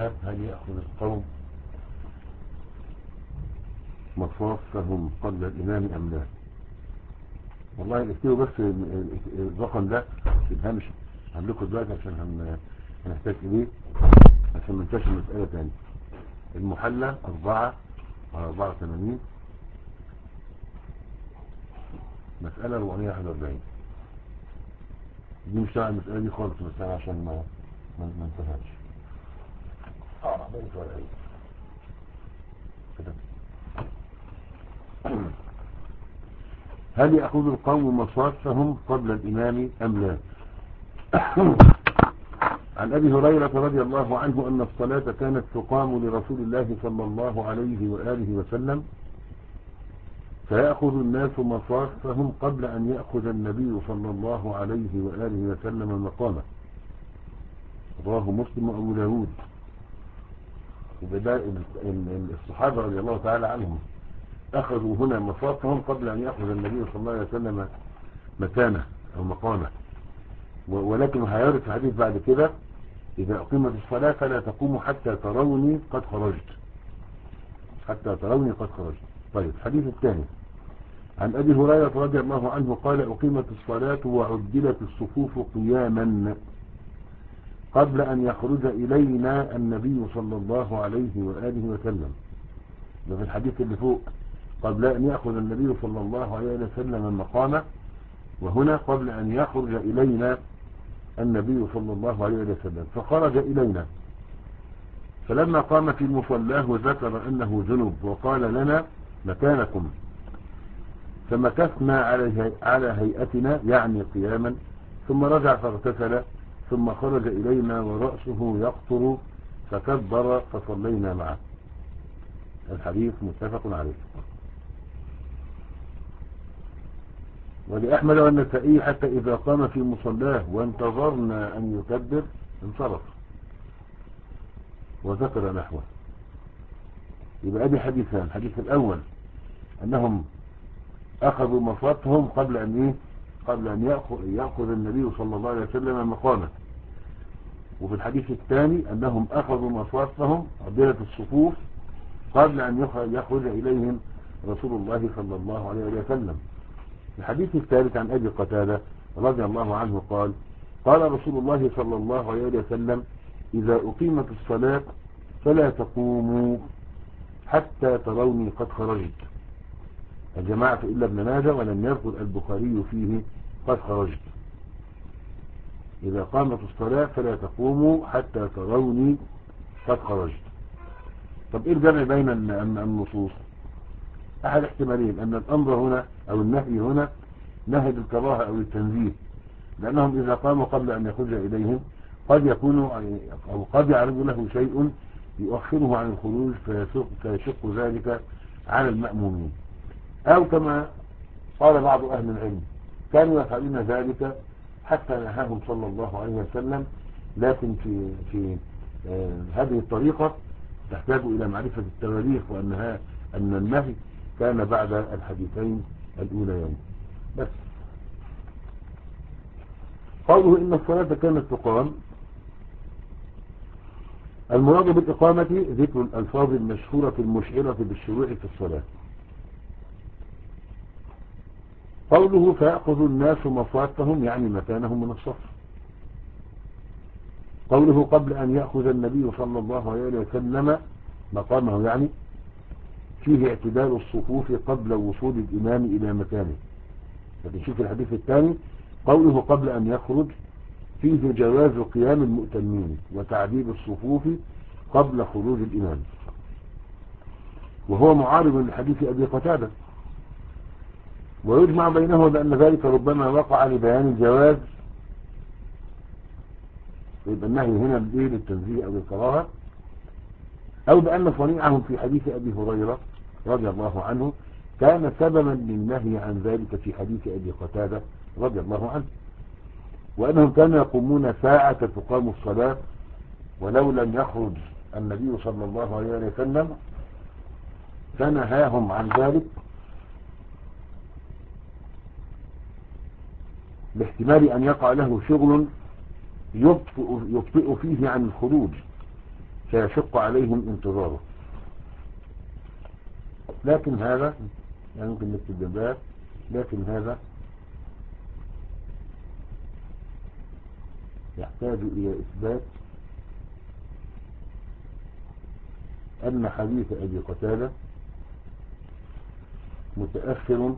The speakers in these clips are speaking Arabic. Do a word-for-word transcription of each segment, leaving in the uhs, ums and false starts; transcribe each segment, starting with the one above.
باب هل يأخذ القوم مصافهم قبل الإمام أم لا؟ والله اكتبوا بس الرقم ده في الهامش هنلكوا دلوقتي عشان هنحتاج إليه عشان ما ننساش المسألة تاني. المحلى أربعة على أربعة وثمانين مسألة أربعمية واحد وأربعين. دي مش تبع المسألة دي خالص، بس عشان ما ما ننساهاش. اه بقيت ولا ايه كده. هل يأخذ القوم مصافهم قبل الإمام أم لا؟ عن أبي هريرة رضي الله عنه أن الصلاة كانت تقام لرسول الله صلى الله عليه وآله وسلم فيأخذ الناس مصافهم قبل أن يأخذ النبي صلى الله عليه وآله وسلم مقامه. رواه مسلم وأبو داود. وبدأ الصحابة رضي الله تعالى عنهم أخذوا هنا مصافهم قبل أن يأخذ النبي صلى الله عليه وسلم مكانه أو مقامه. ولكن هيرد في حديث بعد كده إذا أقيمت الصلاة فلا تقوموا حتى تروني قد خرجت حتى تروني قد خرجت. طيب الحديث الثاني عن أبي هريرة رضي الله عنه قال أقيمت الصلاة وعدلت الصفوف قياما قبل أن يخرج إلينا النبي صلى الله عليه وآله وسلم. ده في الحديث اللي فوق قبل أن يأخذ النبي صلى الله عليه وسلم مقامه، وهنا قبل أن يخرج إلينا النبي صلى الله عليه وسلم. فخرج إلينا فلما قام في مصلاه ذكر أنه جنب وقال لنا مكانكم، فمكثنا على هيئتنا يعني قياما، ثم رجع فاغتسل ثم خرج إلينا ورأسه يقطر فكبر فصلينا معه. الحديث متفق عليه. ولأحمد والنسائي حتى إذا قام في مصلاه وانتظرنا أن يكبر انصرف، وذكر نحوه. يبقى ادي حديثان. الحديث الأول أنهم أخذوا مصافهم قبل أن إيه؟ قبل أن يأخذ, يأخذ النبي صلى الله عليه وسلم مقامه. وفي الحديث الثاني أنهم أخذوا مصافهم عدلة الصفوف قبل أن يخرج إليهم رسول الله صلى الله عليه وسلم. الحديث الثالث عن أبي قتادة رضي الله عنه قال قال رسول الله صلى الله عليه وسلم إذا أقيمت الصلاة فلا تقوموا حتى تروني قد خرجت. الجماعة إلا ابن ماجه ولم يذكر البخاري فيه قد خرجت. إذا قامت الصلاة فلا تقوموا حتى تروني قد خرجت. طب إيه الجمع بين النصوص؟ أحد احتمالين أن الأمر هنا أو النهي هنا نهي بالكراهة أو التنزيه، لأنهم إذا قاموا قبل أن يخرج إليهم قد يكون أو قد يعرض له شيء يؤخره عن الخروج فيشق ذلك على المأمومين، أو كما قال بعض أهل العلم كانوا يفعلون ذلك حتى نهاهم صلى الله عليه وسلم، لكن في في آه هذه الطريقة تحتاج إلى معرفة التواريخ وأنها أن النهي كان بعد الحديثين الأوليين. بس قوله إن الصلاة كانت تقام، المراد بالإقامة ذكر الألفاظ المشهورة المشعرة بالشروع في الصلاة. قوله فيأخذ الناس مصافهم يعني مكانهم من الصف. قوله قبل أن يأخذ النبي صلى الله عليه وسلم مقامه يعني فيه اعتدال الصفوف قبل وصول الإمام إلى مكانه. فتشوف الحديث الثاني قوله قبل أن يخرج فيه جواز قيام المؤتمين وتعديل الصفوف قبل خروج الإمام، وهو معارض لحديث أبي قتادة، ويجمع بينه بأن ذلك ربما وقع لبيان الجواز، يبقى النهي هنا بايه للتنزيه أو الكراهة، أو بأن صنيعهم في حديث أبي هريرة رضي الله عنه كان سببا للنهي عن ذلك في حديث أبي قتادة رضي الله عنه، وأنهم كانوا يقومون ساعة تقام الصلاة ولو لم يخرج النبي صلى الله عليه وسلم فنهاهم عن ذلك باحتمال أن يقع له شغل يبطئ, يبطئ فيه عن الخروج، فيشق عليهم انتظاره. لكن هذا يعني ممكن نكتب جنبها، لكن هذا يحتاج إلى إثبات أن حديث أبي قتادة متأخر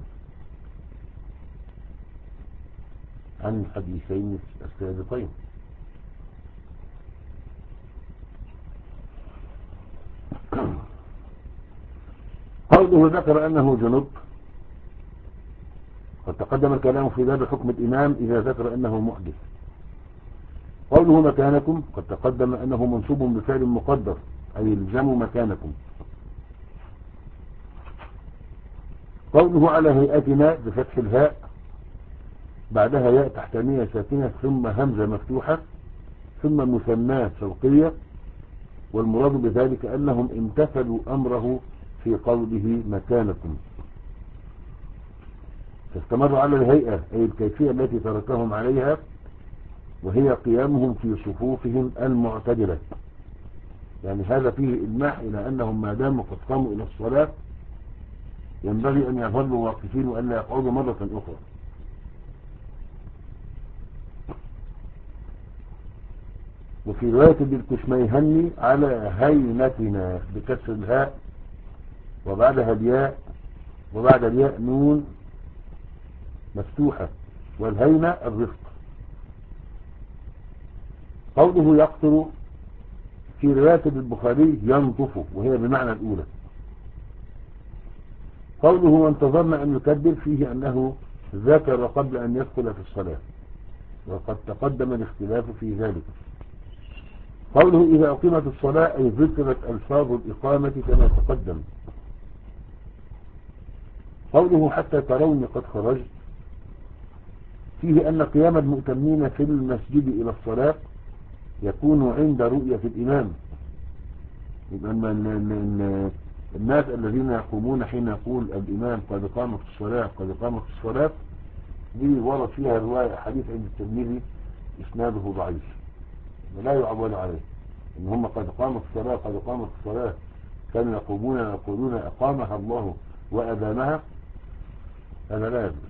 عن الحديثين السابقين. قوله ذكر أنه جنب، قد تقدم الكلام في باب حكم الإمام إذا ذكر أنه محدث. قوله مكانكم قد تقدم أنه منصوب بفعل مقدر، أي الزموا مكانكم. قوله على هيئتنا بفتح الهاء بعدها ياء تحتانية ساكنة ثم همزة مفتوحة ثم مثناة فوقية، والمراد بذلك أنهم امتثلوا أمره في قوله مكانكم، فاستمروا على الهيئة أي الكيفية التي تركهم عليها، وهي قيامهم في صفوفهم المعتدلة. يعني هذا فيه إلماح إلى أنهم ما داموا قد قاموا إلى الصلاة ينبغي أن يظلوا واقفين وأن لا يقعدوا مرة أخرى. وفي رواية بالكشميهني على هينتنا بكسر الهاء وبعدها الياء وبعد الياء نون مفتوحة، والهينة الرفق. قوله يقطر في رواية البخاري ينطف، وهي بمعنى الأولى. قوله وانتظرنا أن يكبر فيه أنه ذكر قبل أن يدخل في الصلاة، وقد تقدم الاختلاف في ذلك. قوله إذا أقيمت الصلاة أي ذكرت ألفاظ الإقامة كما تقدم. قوله حتى تروني قد خرجت فيه أن قيام المؤتمين في المسجد إلى الصلاة يكون عند رؤية الإمام. يبقى الناس الذين يقومون حين يقول الإمام قد قامت الصلاة قد قامت الصلاة دي ورد فيها رواية حديث عند الترمذي إسناده ضعيف ولا يعول عليه، إن هم قد قامت الصلاة قد قامت الصلاة كانوا يقومون يقولون أقامها الله وأدامها، هذا لا يثبت.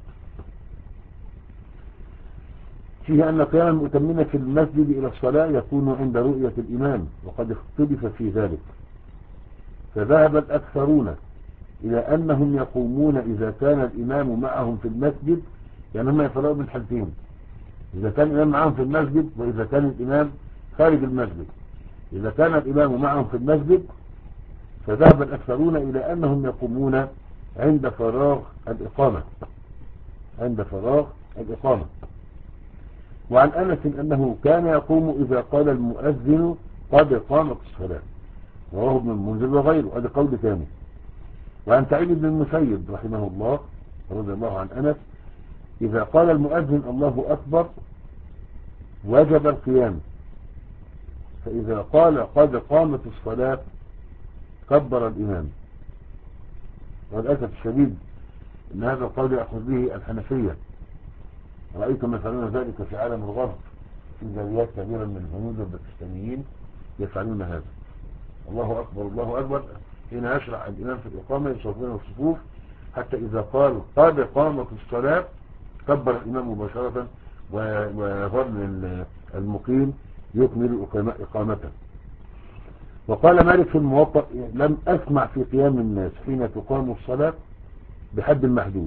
فيه أن قيام المؤتمين في المسجد إلى الصلاة يكون عند رؤية الإمام، وقد اختلف في ذلك، فذهب الأكثرون إلى أنهم يقومون إذا كان الإمام معهم في المسجد، يعني هم يفرقوا من حالتين، إذا كان الإمام معهم في المسجد وإذا كان الإمام خارج المسجد. إذا كان الإمام معهم في المسجد فذهب الأكثرون إلى أنهم يقومون عند فراغ الإقامة عند فراغ الإقامة. وعن أنس أنه كان يقوم إذا قال المؤذن قد قامت الصلاة، رواه ابن المنذر وغيره، هذا قول ثاني. وعن سعيد بن المسيب رحمه الله رضي الله عن أنس إذا قال المؤذن الله أكبر وجب القيام، فإذا قال قد قامت الصلاة كبر الإمام. وللأسف الشديد أن هذا القول يأخذ به الحنفية، رأيتم يفعلون ذلك في عالم الغرب، في زاويات كبيرة من الهنود والباكستانيين يفعلون هذا. الله أكبر الله أكبر حين يشرع الإمام في الإقامة يصفون الصفوف حتى إذا قال قد قامت الصلاة كبر الإمام مباشرة ويظل المقيم يكمل إقامته. وقال مالك في الموطأ لم أسمع في قيام الناس حين تقام الصلاة بحد محدود،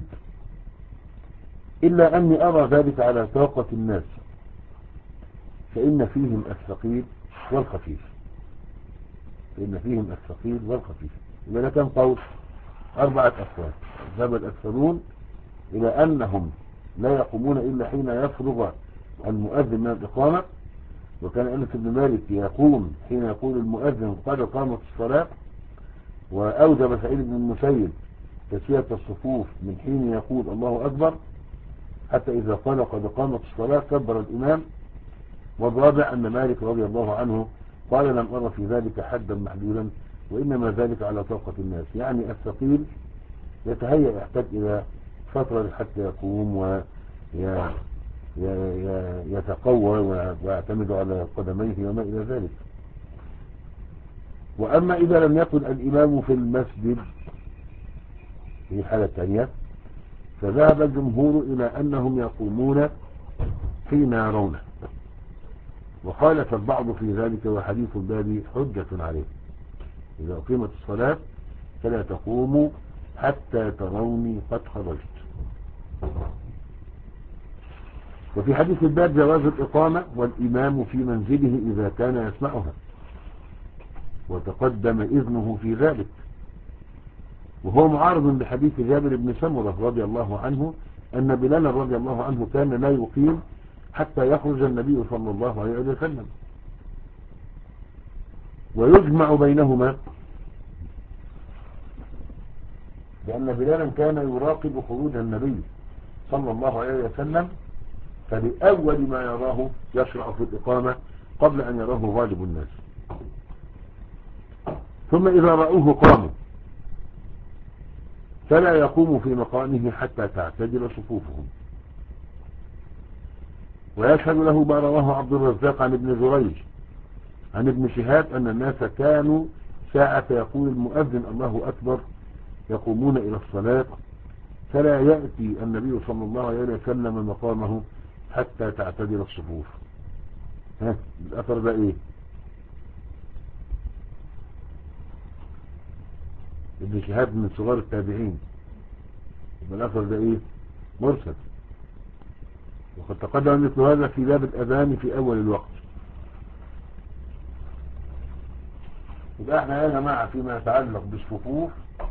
إلا أني أرى ذلك على طاقة الناس، فإن فيهم الثقيل والخفيف فإن فيهم الثقيل والخفيف. إذا كان قول أربعة أقوال. ذهب الأكثرون إلى أنهم لا يقومون إلا حين يفرغ المؤذن من الإقامة، وكان أنس بن مالك يقوم حين يقول المؤذن قد قامت الصلاة، وأوجب سعيد بن المسيب تسوية الصفوف من حين يقول الله أكبر حتى إذا قال قد قامت الصلاة كبر الإمام. والرابع أن مالك رضي الله عنه قال لم أرى في ذلك حدا محدودا، وإنما ذلك على طاقة الناس، يعني الثقيل يتهيأ يحتاج إلى فترة حتى يقوم ويتقوى ويعتمد على قدميه وما إلى ذلك. وأما إذا لم يكن الإمام في المسجد في حالة ثانية فذهب الجمهور إلى أنهم يقومون حين يرونه، وخالف البعض في ذلك، وحديث الباب حجة عليه. إذا أقيمت الصلاة فلا تقوموا حتى تروني قد خرجت. وفي حديث الباب جواز الإقامة والإمام في منزله إذا كان يسمعها، وتقدم إذنه في ذلك، وهو معارض بحديث جابر بن سمرة رضي الله عنه أن بلال رضي الله عنه كان لا يقيم حتى يخرج النبي صلى الله عليه وسلم. ويجمع بينهما لأن بلالا كان يراقب خروج النبي صلى الله عليه وسلم، فلأول ما يراه يشرع في الإقامة قبل أن يراه غالب الناس، ثم إذا رأوه قاموا، فلا يقوم في مقامه حتى تعتدل صفوفهم. ويشهد له ما رواه عبد الرزاق عن ابن جريج عن ابن شهاب أن الناس كانوا ساعة يقول المؤذن الله أكبر يقومون إلى الصلاة، فلا يأتي النبي صلى الله عليه وسلم مقامه حتى تعتدل الصفوف. ها الأثر ده إيه؟ ابن شهاب من صغار التابعين، يبقى الأثر ده إيه؟ مرسل. وقد تقدم مثل هذا في باب الأذان في أول الوقت. يبقى احنا يا جماعة فيما يتعلق بالصفوف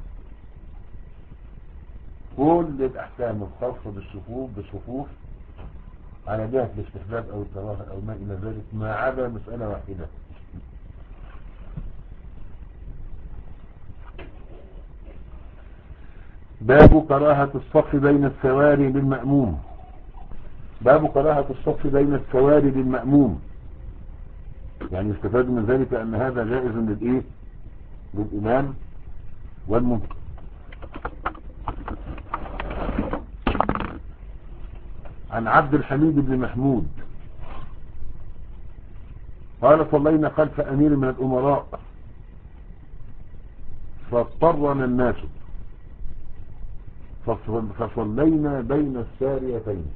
كل الأحكام الخاصة بالصفوف بالصفوف على جهة الاستحباب أو الكراهة أو ما إلى ذلك، ما عدا مسألة واحدة. باب كراهة الصف بين السواري للمأموم. باب كراهة الصف بين السواري للمأموم، يعني استفاد من ذلك أن هذا جائز للإيه؟ للإمام والمنفرد. عن عبد الحميد بن محمود قال صلينا خلف أمير من الأمراء فاضطرنا الناس فصلينا بين الساريتين،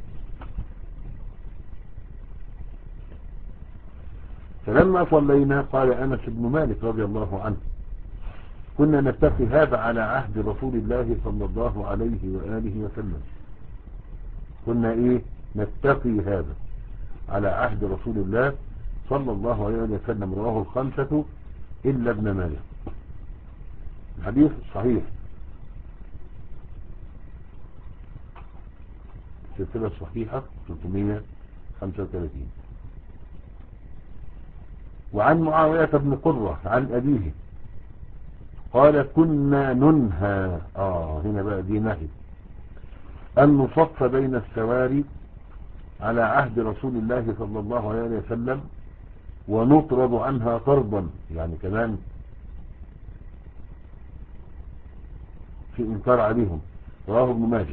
فلما صلينا قال أنس بن مالك رضي الله عنه كنا نتقي هذا على عهد رسول الله صلى الله عليه وآله وسلم. كنا إيه نتقي هذا على عهد رسول الله صلى الله عليه وسلم. رواه الخمسة إلا ابن ماجه. الحديث صحيح، سلسلة صحيحة ثلاثمائة وخمسة وثلاثين. وعن معاوية بن قرة عن أبيه قال كنا ننهى آه هنا بقى دي نهي أن نصف بين السواري على عهد رسول الله صلى الله عليه وسلم ونطرد عنها طردا، يعني كمان في إنكار عليهم. رواه ابن ماجه.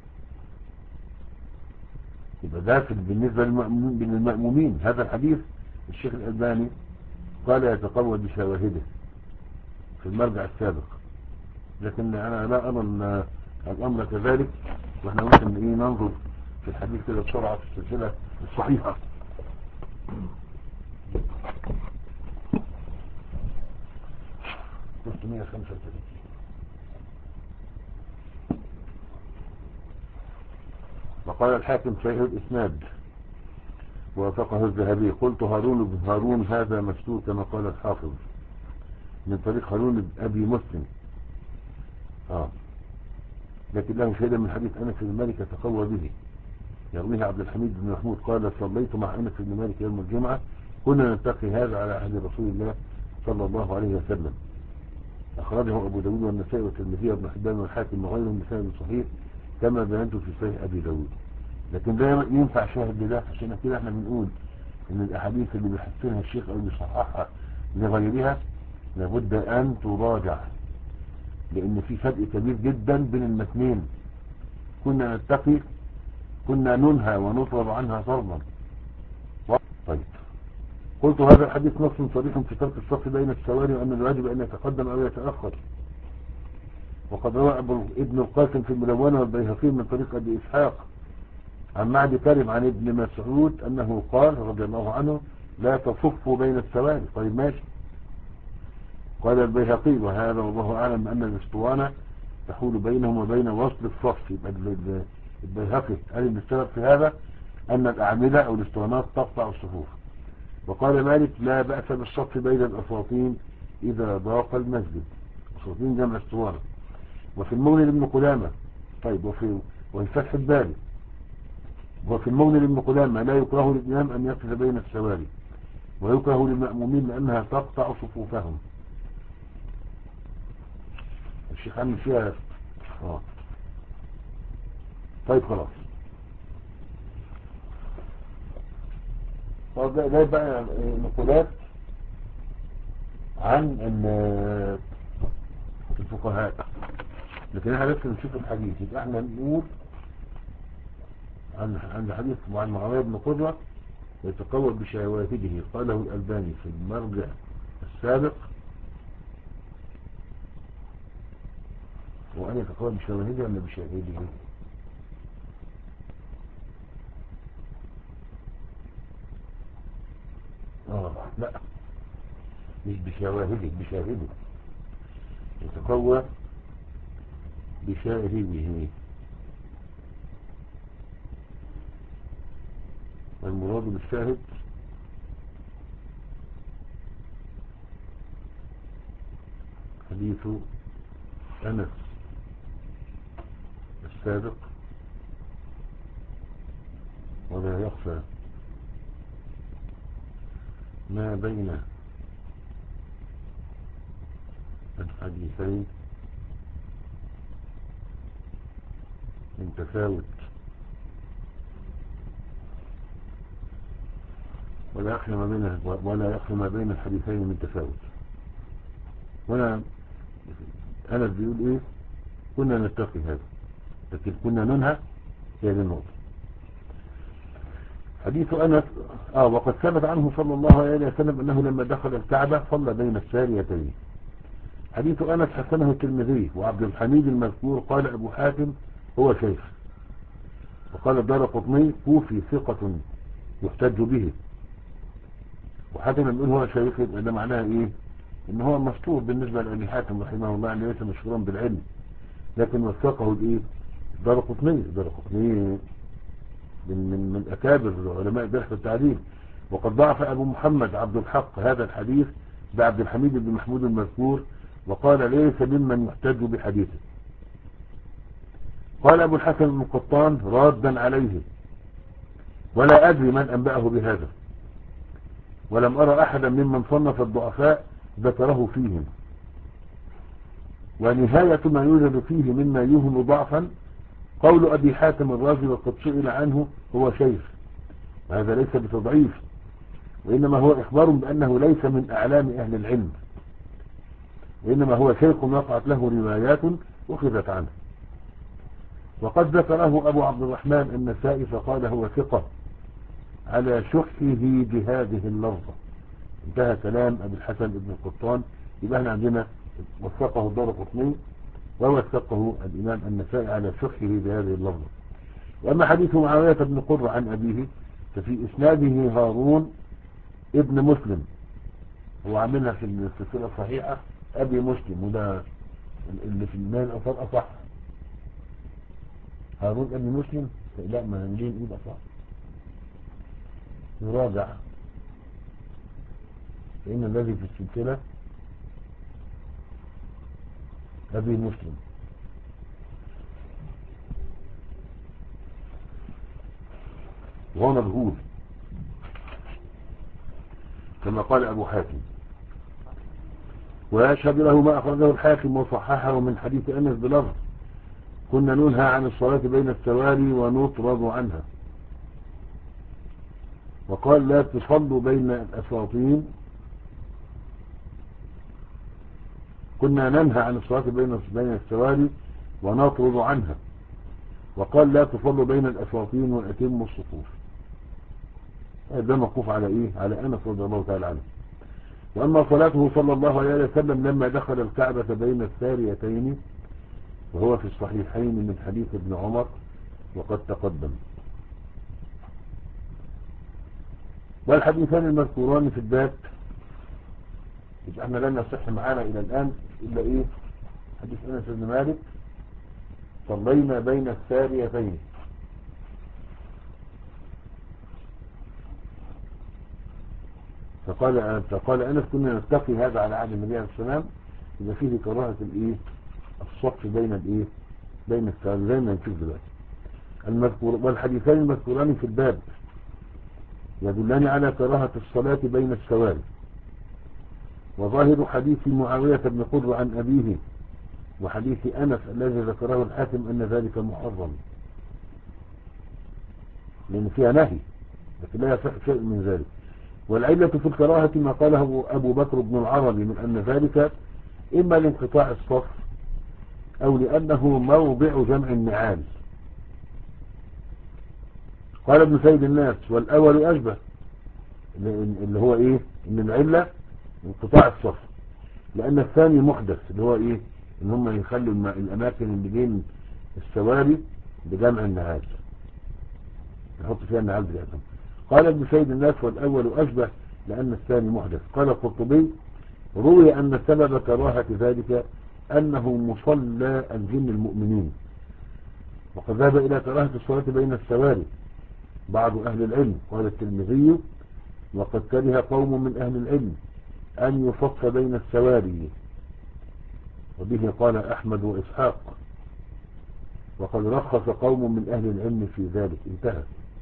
يبقى ده بالنسبة للمأمومين. هذا الحديث الشيخ الألباني قال يتقوى بشواهده في المرجع السابق، لكن أنا لا أرى أن الأمر كذلك، وإحنا ممكن إيه ننظر في الحديث كده بسرعة في السلسلة الصحيحة. ثلاثمائة وخمسة وثلاثين. وقال الحاكم صحيح الإسناد ووافقه الذهبي. قلت هارون بن هارون هذا مشتور كما قال الحافظ من طريق هارون بن أبي مسلم، آه لكن له شهادة من حديث أنس بن مالك تقوى به يرويه عبد الحميد بن محمود قال صليت مع أنس بن مالك يوم الجمعة كنا نتقي هذا على عهد رسول الله صلى الله عليه وسلم. أخرجه أبو داود والنسائي والترمذي وابن حبان والحاكم وغيرهم بسند صحيح كما بينت في صحيح أبي داود. لكن ده ينفع شاهد لده، عشان كده احنا بنقول ان الأحاديث اللي بيحسنها الشيخ أو بيصححها لغيرها لابد أن تراجع، لأن في فرق كبير جدا بين المتنين. كنا نتقي كنا ننهى ونطلب عنها طردا. طيب قلت هذا الحديث نص صريح في ترك الصف بين السواري وأن الواجب أن يتقدم أو يتأخر. وقد روى ابن القاسم في الملونة والبيهقي من طريق أبي إسحاق عن معدي كريم عن ابن مسعود أنه قال رضي الله عنه لا تصفوا بين السواري. طيب ماشي. قال البيهقي وهذا والله أعلم أن الاسطوانة تحول بينهم وبين وصل الصف. يبقى البيهقي قال ان السبب في هذا أن الأعمدة أو الاسطوانات تقطع الصفوف. وقال مالك لا بأس بالصف بين الأساطين إذا ضاق المسجد. أساطين جمع اسطوانة. وفي المغني لابن قدامة طيب وفي وفي فتح الباري وفي المغني لابن قدامة لا يكره للإمام أن يقف بين السواري ويكره للمأمومين لأنها تقطع صفوفهم. الشيخ عامل فيها اه طيب خلاص. طيب ده, ده بقى نقولات عن الفقهاء، لكن احنا لسه نشوف الحديث. يبقى احنا نقول عن عن حديث عن معاوية بن قرة يتقوى بشواهده قاله الألباني في المرجع السابق، وأن يتقوى بشواهده ولا بشاهده؟ اه لا مش بشواهده، بشاهده يتقوى بشاهده. المراد بالشاهد حديث أنس السابق ولا يخفى ما بين الحديثين من تفاوت ولا يخفى ما بين ولا يخفى ما بين الحديثين من تفاوت. وانا أنس بيقول ايه؟ كنا نتقي هذا لكن كنا ننهى هي دي النقطة. حديث أنس آه وقد ثبت عنه صلى الله عليه وسلم أنه لما دخل الكعبة صلى بين الساريتين. حديث أنس حسنه الترمذي وعبد الحميد المذكور قال أبو حاتم هو شيخ، وقال الدارقطني كوفي ثقة يحتج به. وحاتم يقول هو شيخ يبقى ده معناها ايه؟ ان هو مشهور بالنسبة لأبي حاتم رحمه الله ان ليس مشهورا بالعلم، لكن وثقه الايه؟ الدارقطني. الدارقطني من من من اكابر علماء الجرح والتعديل. وقد ضعف ابو محمد عبد الحق هذا الحديث بعبد الحميد بن محمود المذكور وقال ليس ممن يحتج بحديثه. قال ابو الحسن القطان رادا عليه ولا ادري من انبأه بهذا، ولم ارى احدا ممن صنف الضعفاء ذكره فيهم، ونهاية ما يوجد فيه مما يوهم ضعفا قول ابي حاتم الرازي وقد سئل عنه هو شيخ. وهذا ليس بتضعيف، وانما هو اخبار بانه ليس من اعلام اهل العلم، وانما هو شيخ وقعت له روايات اخذت عنه. وقد ذكره ابو عبد الرحمن النسائي فقال هو ثقة على شحه بهذه اللفظة. انتهى كلام ابي الحسن بن القطان. يبقى احنا عندنا وثقه الدارقطني ووثقه الامام النسائي على شحه بهذه اللفظة. واما حديث معاوية بن قرة عن ابيه ففي اسناده هارون ابن مسلم، هو عاملها في السلسلة الصحيحة ابي مسلم، وده اللي في المال الاثار اصح. هارون ابن مسلم لا ما نجي نقول اصح، يراجع فإن الذي في السلسلة أبي مسلم. وهو مجهول كما قال أبو حاتم، ويشهد له ما أخرجه الحاكم وصححه من حديث أنس بلفظ كنا ننهى عن الصلاة بين السواري ونطرد عنها. وقال لا تصلوا بين الأساطين، كنا ننهى عن الصلاة بين بين السواري ونطرد عنها. وقال لا تصلوا بين الأساطين وأتموا الصفوف. ده موقوف على ايه؟ على انس رضي الله تعالى عنه. واما صلاته صلى الله عليه وسلم لما دخل الكعبة بين الساريتين وهو في الصحيحين من حديث ابن عمر وقد تقدم. والحديثان المذكوران في الباب احنا لن يصح معانا الى الان الا ايه؟ حديث انس بن مالك صلينا بين الساريتين. فقال فقال انس كنا نتقي هذا على عهد النبي عليه السلام اذا فيه كراهه الايه؟ الصف بين الايه؟ بين الساريتين زي ما نشوف دلوقتي. المذكور والحديثان المذكوران في الباب يدلان على كراهه الصلاه بين السواري. وظاهر حديث معاوية بن قرة عن أبيه وحديث أنس الذي ذكره الحاكم أن ذلك محرم، لأن فيها نهي لكن لا يصح شيء من ذلك. والعلة في الكراهة ما قاله أبو بكر بن العربي من أن ذلك إما لانقطاع الصف أو لأنه موضع جمع النعال. قال ابن سيد الناس والأول أشبه، اللي هو إيه؟ إن العلة انقطاع الصف، لأن الثاني محدث اللي هو إيه؟ إن هم يخلوا الأماكن اللي بين السواري بجمع النعال، يحط فيها النعال بتاعتهم. قال ابن سيد الناس والأول أشبه لأن الثاني محدث. قال القرطبي روي أن سبب كراهة ذلك أنه مصلى الجن المؤمنين، وقد ذهب إلى كراهة الصلاة بين السواري بعض أهل العلم. قال الترمذي وقد كره قوم من أهل العلم أن يصف بين السواري، وبه قال أحمد وإسحاق، وقد رخص قوم من أهل العلم في ذلك. انتهى.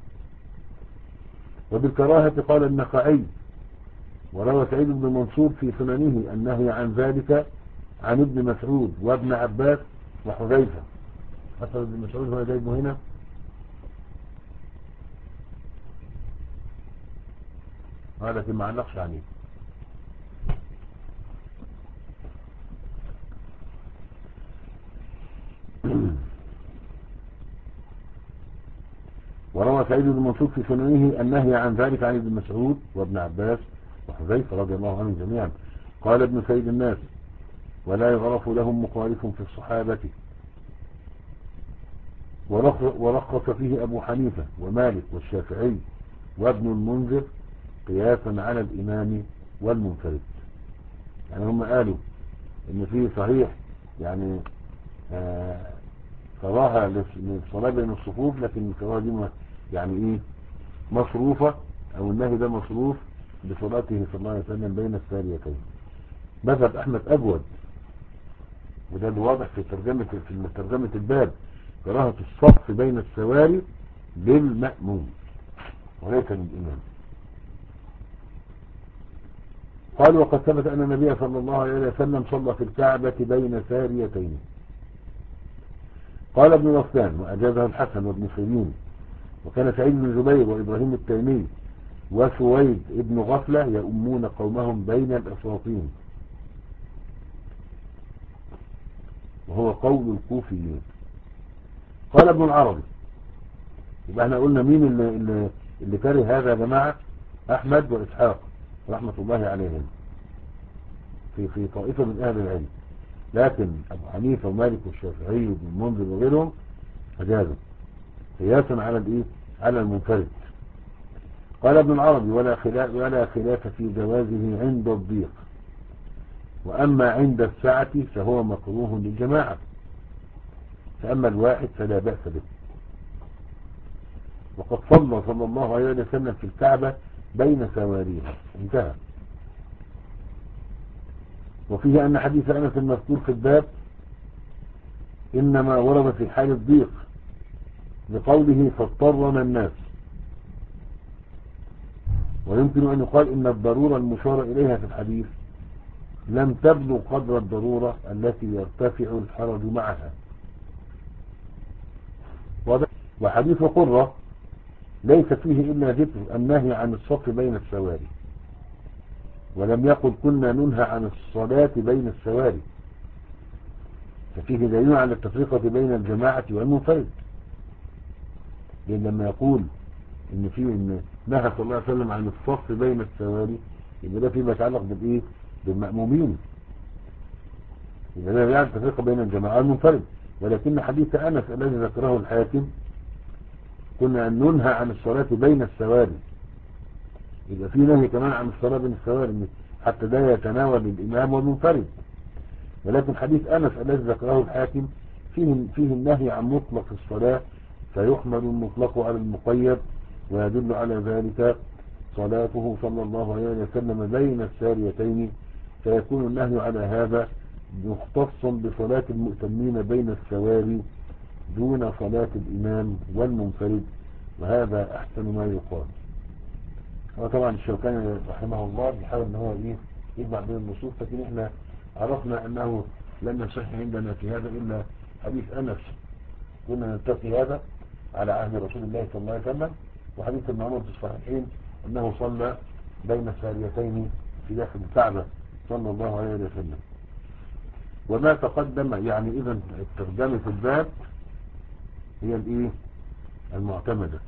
وبالكراهة قال النخعي، وروى سعيد بن منصور في سننه النهي عن ذلك عن ابن مسعود وابن عباس وحذيفة. أثر ابن مسعود هو جايبه هنا، هذا لكن ما علقش عليه. وروى سعيد بن منصور في سننه النهي عن ذلك عن ابن مسعود وابن عباس وحذيفة رضي الله عنهم جميعا. قال ابن سيد الناس ولا يعرف لهم مخالف في الصحابة. ورخص فيه أبو حنيفة ومالك والشافعي وابن المنذر قياسا على الإمام والمنفرد. يعني هم قالوا ان فيه صحيح يعني آه كراهة للصلاة بين الصفوف، لكن الكراهة دي يعني ايه؟ مصروفة، او النهي ده مصروف بصلاته صلى الله عليه وسلم بين الساريتين. مذهب احمد اجود، وده الواضح في ترجمة في ترجمة الباب، كراهة الصف بين السواري للمأموم وليس للإمام. قال وقد ثبت أن النبي صلى الله عليه وسلم صلى في الكعبة بين ساريتين. قال ابن غسان وأجازه الحسن وابن سيرين، وكان سعيد بن جبير وإبراهيم التيمي وسويد ابن غفلة يؤمون قومهم بين الأسواطين، وهو قول الكوفيين. قال ابن العربي، يبقى احنا قلنا مين اللي, اللي, اللي كاره هذا يا جماعة؟ أحمد وإسحاق رحمة الله عليهم في في طائفة من أهل العلم، لكن أبو حنيفة ومالك والشافعي وابن المنذر وغيرهم أجازوا قياسا على الإيه؟ على المنفرد. قال ابن العربي ولا خلاف ولا خلاف في جوازه عند الضيق، وأما عند السعة فهو مكروه للجماعة، فأما الواحد فلا بأس به. وقد صلى صلى الله عليه وسلم في الكعبة بين سواريها. انتهى. وفيه أن حديث أنس المذكور في الباب إنما ورد في حال الضيق لقوله فاضطرنا الناس، ويمكن أن يقال إن الضرورة المشار إليها في الحديث لم تبلغ قدر الضرورة التي يرتفع الحرج معها. وحديث قرة ليس فيه إلا ذكر النهي عن الصف بين السواري، ولم يقل كنا ننهى عن الصلاة بين السواري، ففيه دليل على التفرقة بين الجماعة والمنفرد. لأن لما يقول إن فيه إن نهى صلى الله عليه وسلم عن الصف بين السواري، يبقى ده فيما يتعلق بالايه؟ بالمأمومين، يبقى ده يعني تفرقه بين الجماعة المنفرد. ولكن حديث أنس الذي ذكره الحاكم كنا أن ننهى عن الصلاة بين السواري، يبقى في نهي كمان عن الصلاة بين السواري حتى ده يتناول الإمام والمنفرد. ولكن حديث أنس الذي ذكره الحاكم فيه فيه النهي عن مطلق الصلاة، فيحمل المطلق على المقيد، ويدل على ذلك صلاته صلى الله عليه وسلم بين الساريتين، فيكون النهي على هذا مختص بصلاة المؤتمين بين السواري دون صلاة الإمام والمنفرد، وهذا أحسن ما يقال. وطبعا الشوكاني رحمه الله بيحاول ان هو ايه يجمع بين النصوص، لكن احنا عرفنا انه لم يصح عندنا في هذا الا حديث انس كنا نلتقي هذا على عهد رسول الله صلى الله عليه وسلم، وحديث ابن عمر في الصحيحين انه صلى بين الساريتين في داخل الكعبة صلى الله عليه وسلم. وما تقدم يعني اذا ترجمة الباب هي الايه المعتمدة،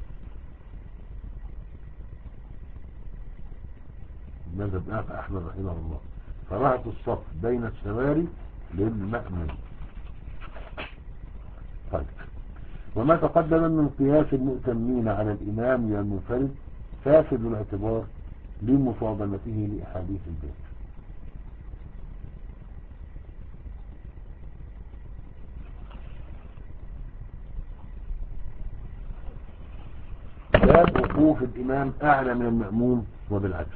ماذا أحمد رحمه الله، كراهة الصف بين السواري للمأمون. طيب، وما تقدم من قياس المؤتمين على الإمام والمنفرد فاسد الاعتبار لمصادمته لأحاديث البيت. باب وقوف الإمام أعلى من المأموم وبالعكس.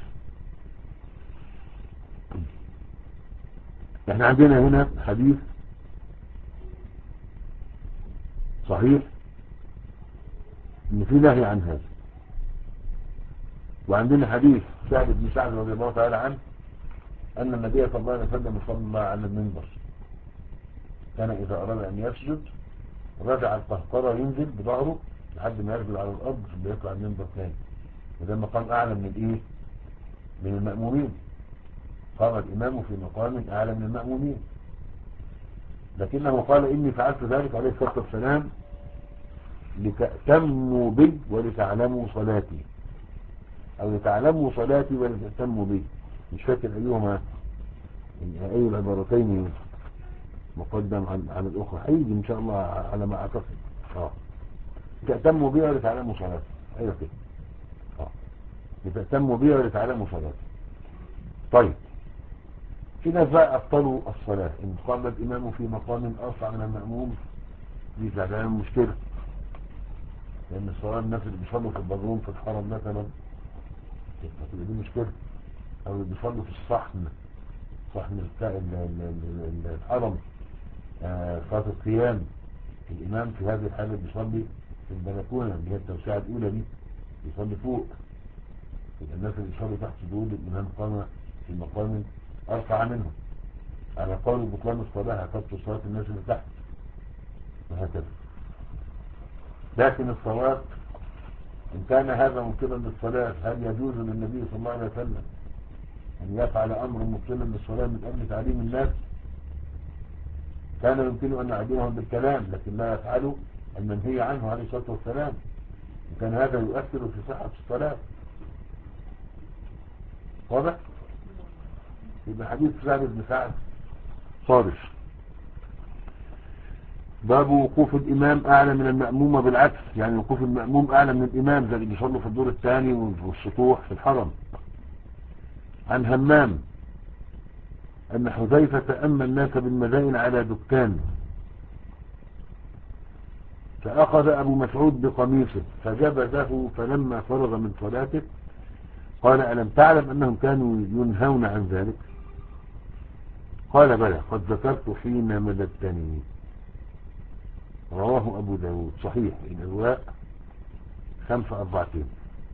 احنا عندنا هنا حديث صحيح ان في نهي عن هذا، وعندنا حديث سعد بن سعد رضي الله تعالى عنه ان النبي صلى الله عليه وسلم صلى على المنبر، كان اذا اراد ان يسجد رجع القهقرة ينزل بظهره لحد ما يرجل على الارض ثم يطلع المنبر ثاني، وده مقام اعلى من الايه؟ من المأمومين. قام الامام في مقام اعلى من المأمومين، لكنه قال اني فعلت ذلك عليه الصلاة والسلام لتأتموا بي ولتعلموا صلاتي، او لتعلموا صلاتي ولتأتموا بي، مش فاكر ايهما اي العبارتين مقدم عن عن الاخرى، هيجي ان شاء الله على ما اعتقد. اه لتأتموا بي ولتعلموا صلاتي، ايوه كده، اه لتأتموا بي ولتعلموا صلاتي. طيب، في ناس بقى ابطلوا الصلاة، ان قام الامام في مقام ارفع من المأموم، دي فعلا مشكلة، لان الصلاة الناس اللي بيصلوا في البدروم في الحرم مثلا دي مشكلة، او اللي بيصلوا في الصحن، صحن بتاع الحرم صلاة القيام، الامام في هذه الحالة بيصلي في البلكونة اللي هي التوسعة الاولى دي، بيصلي فوق، يبقى الناس اللي بيصلوا تحت دول الامام قام في مقام ارفع منهم، على قول بطلان الصلاة هتبطل صلاة الناس اللي تحت، وهكذا. لكن الصلاة إن كان هذا مبطلا للصلاة، هل يجوز للنبي صلى الله عليه وسلم أن يفعل أمر مبطلا للصلاة من أجل تعليم الناس؟ كان يمكن أن يعلمهم بالكلام، لكن لا يفعله المنهي عنه عليه الصلاة والسلام، وكان هذا يؤثر في صحة الصلاة. واضح؟ يبقى حديث سعد بن سعد صارف. باب وقوف الإمام أعلى من المأموم بالعكس، يعني وقوف المأموم أعلى من الإمام زي اللي بيصلوا في الدور الثاني والسطوح في الحرم. عن همام أن حذيفة أما الناس بالمدائن على دكان، فأخذ أبو مسعود بقميصه فجبزه، فلما فرغ من صلاته قال ألم تعلم أنهم كانوا ينهون عن ذلك؟ قال بلى قد ذكرت حين مددتني. رواه أبو داود صحيح الإرواء خمسة أربعتين.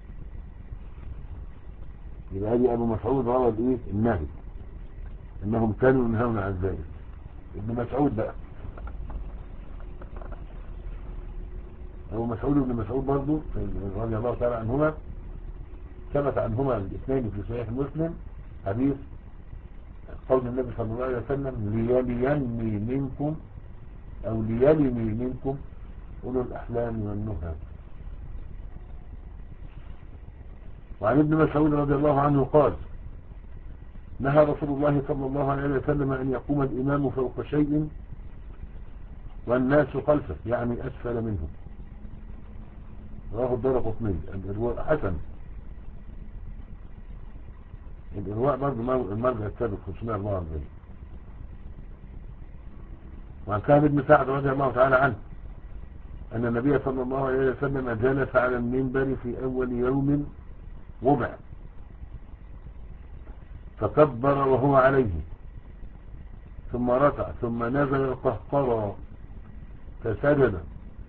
يبقى هذه أبو مسعود روى الإيه النهي أنهم كانوا ينهون عن ذلك. ابن مسعود بقى أبو مسعود ابن مسعود برضو رضي الله تعالى عنهما ثبت عنهما الاثنين في صحيح مسلم حديث قول النبي صلى الله عليه وسلم ليليني منكم أو ليلني منكم أولو الأحلام والنهى. وعن ابن مسعود رضي الله عنه قال نهى رسول الله صلى الله عليه وسلم أن يقوم الإمام فوق شيء والناس خلفه، يعني أسفل منه. رواه الدارقطني. الإرواء حسن. الإرواء برضه المرجع السابق خمسمائة وأربعة وأربعين. وعن كعب بن سعد رضي الله تعالى عنه أن النبي صلى الله عليه وسلم جلس على المنبر في أول يوم وضع فكبر وهو عليه ثم ركع ثم نزل قهقرا فسجد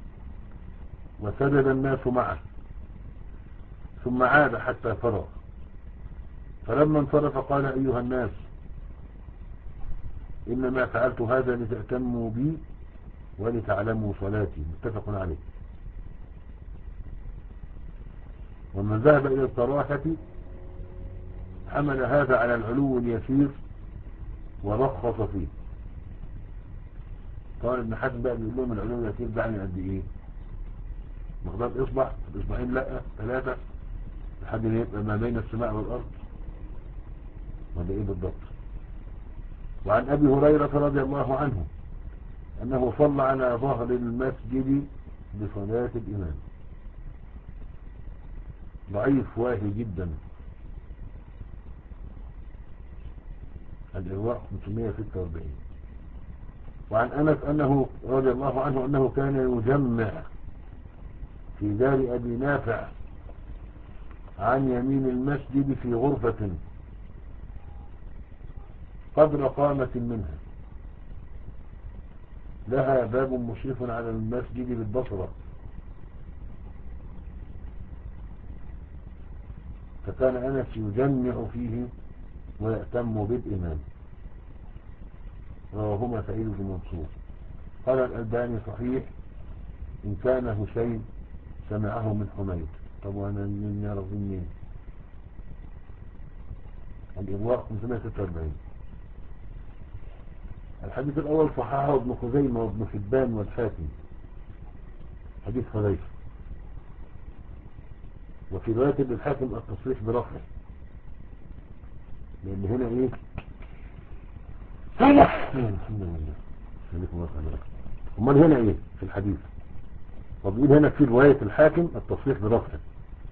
وسجد الناس معه ثم عاد حتى فرغ، فلما انصرف قال أيها الناس إنما فعلت هذا لتأتموا بي ولتعلموا صلاتي. متفق عليه. ومن ذهب إلى الكراهة حمل هذا على العلو اليسير ورخص فيه. طبعا ابن حزم بقى بيقول لهم العلو اليسير ده يعني قد ايه؟ مقدار اصبع، الاصبعين لا ثلاثة لحد ما يبقى ما بين السماء والارض، وده ايه بالضبط؟ وعن ابي هريرة رضي الله عنه انه صلى على ظهر المسجد بصلاة الامام. ضعيف واهي جدا. الإرواء خمسمائة وستة وأربعين. وعن أنس أنه رضي الله عنه أنه كان يجمع في دار أبي نافع عن يمين المسجد في غرفة قدر قامة منها لها باب مشرف على المسجد بالبصرة، فكان أنس يجمع فيه ويأتم بالإمام. رواهما سعيد بن منصور. قال الألباني صحيح إن كان هشيم سمعه من حميد. طب وانا من يعرف منين؟ الإبواء خمسمائة وستة وأربعين. الحديث الأول صححه ابن خزيمة وابن حبان والحاكم، حديث حذيفة. وفي رواية ابن الحاكم التصريح برفعه، لأن هنا إيه؟ امال هنا ايه في الحديث؟ وبيقول هنا في رواية الحاكم التصريح برفعه.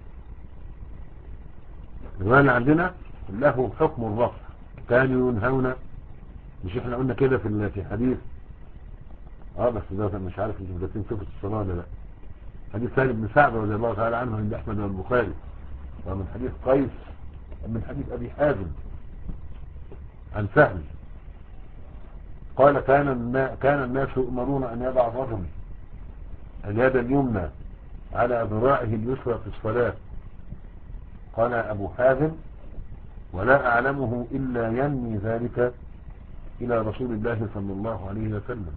الرواية اللي عندنا له حكم الرفع، كانوا ينهون. مش احنا قلنا كده في في حديث اه بس ده مش عارف انتوا بداتين صفة الصلاة ولا لا. حديث سهل بن سعد رضي الله تعالى عنه عند احمد والبخاري، ومن حديث قيس من حديث ابي حازم عن سهل قال كان كان الناس يؤمرون أن يضع الرجل اليد اليمنى على ذراعه اليسرى في الصلاة. قال أبو حازم ولا أعلمه إلا ينمي ذلك إلى رسول الله صلى الله عليه وسلم.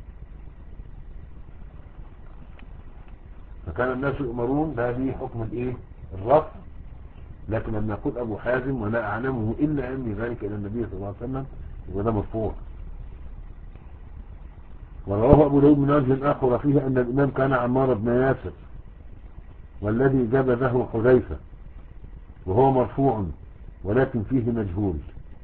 فكان الناس يؤمرون بهذه حكم الإيه؟ الرفع. لكن لما يقول أبو حازم ولا أعلمه إلا ينمي ذلك إلى النبي صلى الله عليه وسلم وده مرفوع. ورواه أبو داود من وجه آخر فيه أن الإمام كان عمار بن ياسر والذي جبذه حذيفة، وهو مرفوع ولكن فيه مجهول،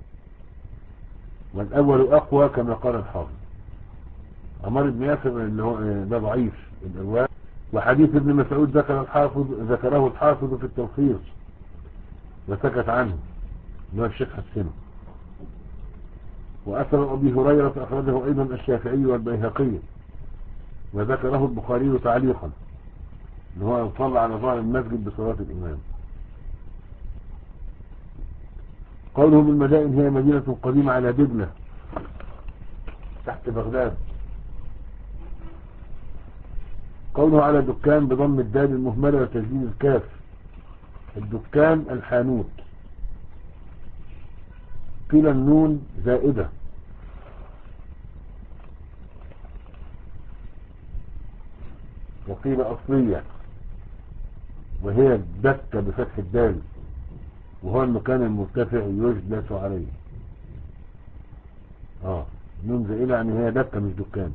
والأول أقوى كما قال الحافظ. عمار بن ياسر اللي هو ده ضعيف الإرواء. وحديث ابن مسعود ذكر الحافظ ذكره الحافظ في التلخيص وسكت عنه، اللي هو الشيخ حسنه. وأثر أبي هريرة أخرجه أيضا الشافعي والبيهقي وذكره البخاري تعليقا، اللي هو صلى على ظهر المسجد بصلاة الإمام. قوله بالمدائن هي مدينة قديمة على دجلة تحت بغداد. قوله على دكان بضم الدال المهملة وتجديد الكاف. الدكان الحانوت. قيل النون زائدة وقيل أصلية، وهي الدكة بفتح الدال، وهو المكان المرتفع يجلس عليه. اه نون زائدة يعني هي دكة مش دكان.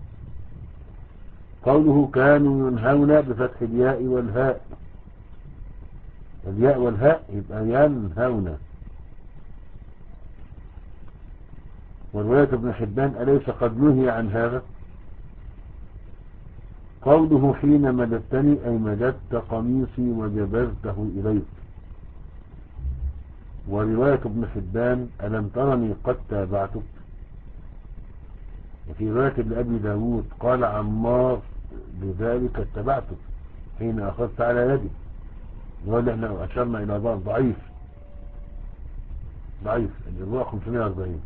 قوله كانوا ينهون بفتح الياء والهاء. الياء والهاء يبقى ينهون. ورواية ابن حبان أليس قد نهي عن هذا؟ قوله حين مددتني أي مددت قميصي وجبرته إليك. ورواية ابن حبان ألم ترني قد تابعتك. وفي رواية لأبي داود قال عمار بذلك اتبعتك حين أخذت على يدي. وقال احنا أشرنا إلى ضعف ضعيف ضعيف الرواية خمسمائة وأربعين.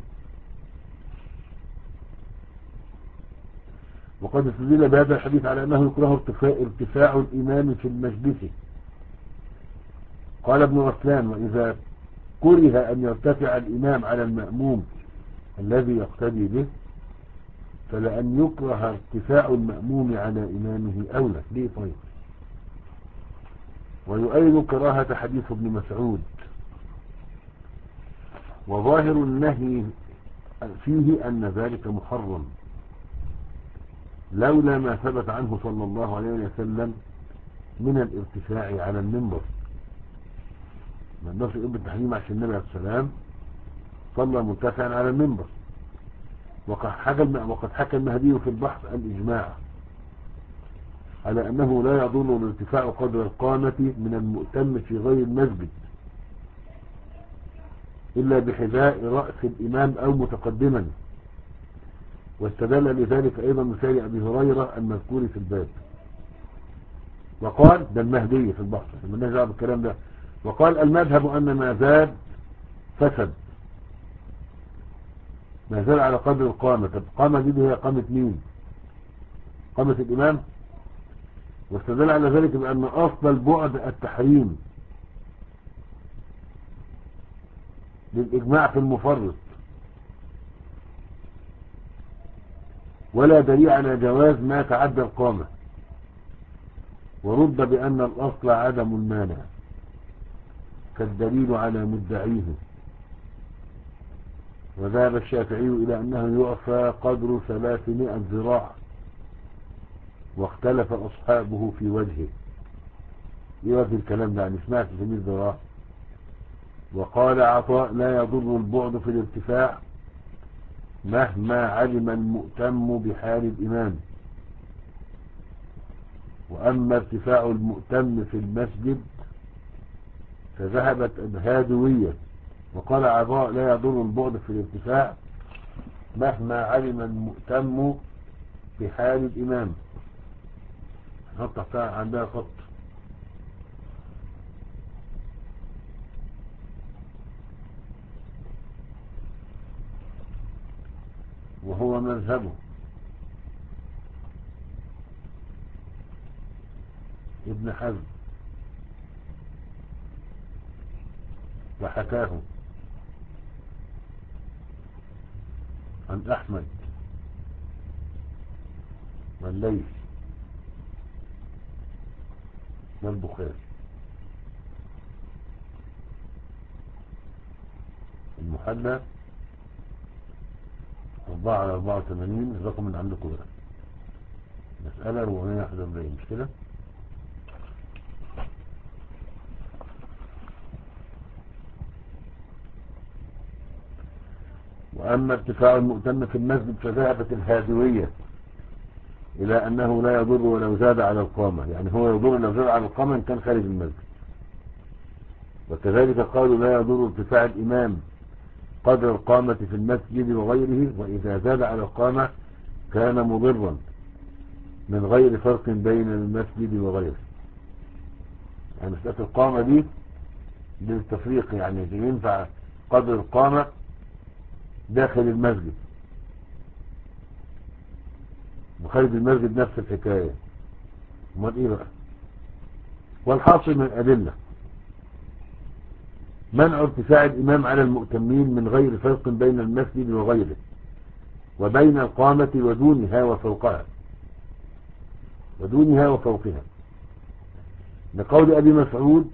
وقد استدل بهذا الحديث على أنه يكره ارتفاع, ارتفاع الإمام في المجلس. قال ابن رسلان وإذا كره أن يرتفع الإمام على المأموم الذي يقتدي به فلأن يكره ارتفاع المأموم على إمامه أولى. ليه طيب؟ ويؤيد كراهة حديث ابن مسعود. وظاهر النهي فيه أن ذلك محرم لولا ما ثبت عنه صلى الله عليه وسلم من الارتفاع على المنبر. ما الناس يقول بالتحريم عشان النبي عليه السلام صلى مرتفعا على المنبر. وقد حكى وقد حكى المهدي في البحث الإجماع على أنه لا يضر الارتفاع قدر القامة من المؤتم في غير المسجد إلا بحذاء رأس الإمام أو متقدما. واستدل لذلك أيضا مثال أبي هريرة المذكور في الباب. وقال ده المهدي في البحث من نجع بالكلام ده. وقال المذهب أن ما زاد فسد، ما زال على قدر القامة. طب القامة دي هي قامة مين؟ قامة الإمام. واستدل على ذلك بأن أصل البعد التحريم للإجماع في المفرط، ولا دليل على جواز ما تعدى القامة. ورد بأن الأصل عدم المانع كالدليل على مدعيه. وذهب الشافعي إلى أنه يعفى قدر ثلاثمائة ذراع، واختلف أصحابه في وجهه. ايه وجه الكلام ده؟ يعني سمعت ثلاثمائة ذراع. وقال عطاء لا يضر البعد في الارتفاع مهما علم المؤتم بحال الإمام. وأما ارتفاع المؤتم في المسجد فذهبت الهادوية. وقال عطاء لا يضر البعد في الارتفاع مهما علم المؤتم بحال الإمام. نحط تحتها عندها خط. وهو مذهبه ابن حزم وحكاه عن أحمد والليث والبخاري. المحلى أربعة على أربعة وثمانين الرقم اللي عندكم ده مسألة أربعمائة وواحد وأربعين مش كده؟ وأما ارتفاع المؤتم في المسجد فذهبت الهادوية إلى أنه لا يضر ولو زاد على القامة. يعني هو يضر لو زاد على القامة إن كان خارج المسجد. وكذلك قالوا لا يضر ارتفاع الإمام قدر القامة في المسجد وغيره، وإذا زاد على القامة كان مضرا من غير فرق بين المسجد وغيره. يعني مسألة القامة دي بالتفريق، يعني ينفع قدر القامة داخل المسجد وخارج المسجد نفس الحكاية. امال ايه بقى؟ والحاصل من الأدلة منع ارتفاع الإمام على المؤتمين من غير فرق بين المسجد وغيره وبين القامة ودونها وفوقها ودونها وفوقها لقول أبي مسعود.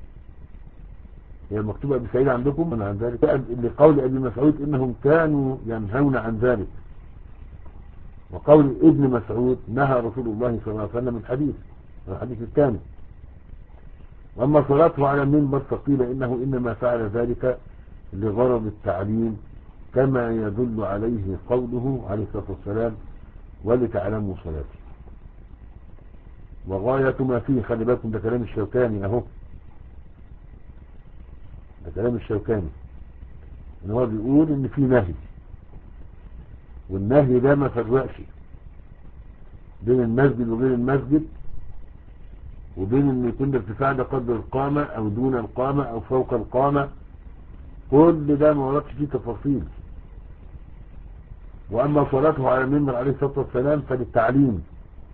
هي المكتوبة أبي سعيد عندكم من عن ذلك. لقول أبي مسعود إنهم كانوا ينهون عن ذلك. وقول ابن مسعود نهى رسول الله صلى الله عليه وسلم الحديث الحديث الثاني. وأما صلاته على المنبر فقيل إنه إنما فعل ذلك لغرض التعليم كما يدل عليه قوله عليه الصلاة والسلام ولتعلموا صلاتي. وغاية ما فيه، خلي بالكم ده كلام الشوكاني اهو، ده كلام الشوكاني ان هو بيقول ان في نهي، والنهي ده ما فرقش بين المسجد وغير المسجد، وبين ان يكون ارتفاع ده قدر القامة او دون القامة او فوق القامة، كل ده ما وردش فيه تفاصيل. واما صلاته على المنبر عليه الصلاة والسلام فللتعليم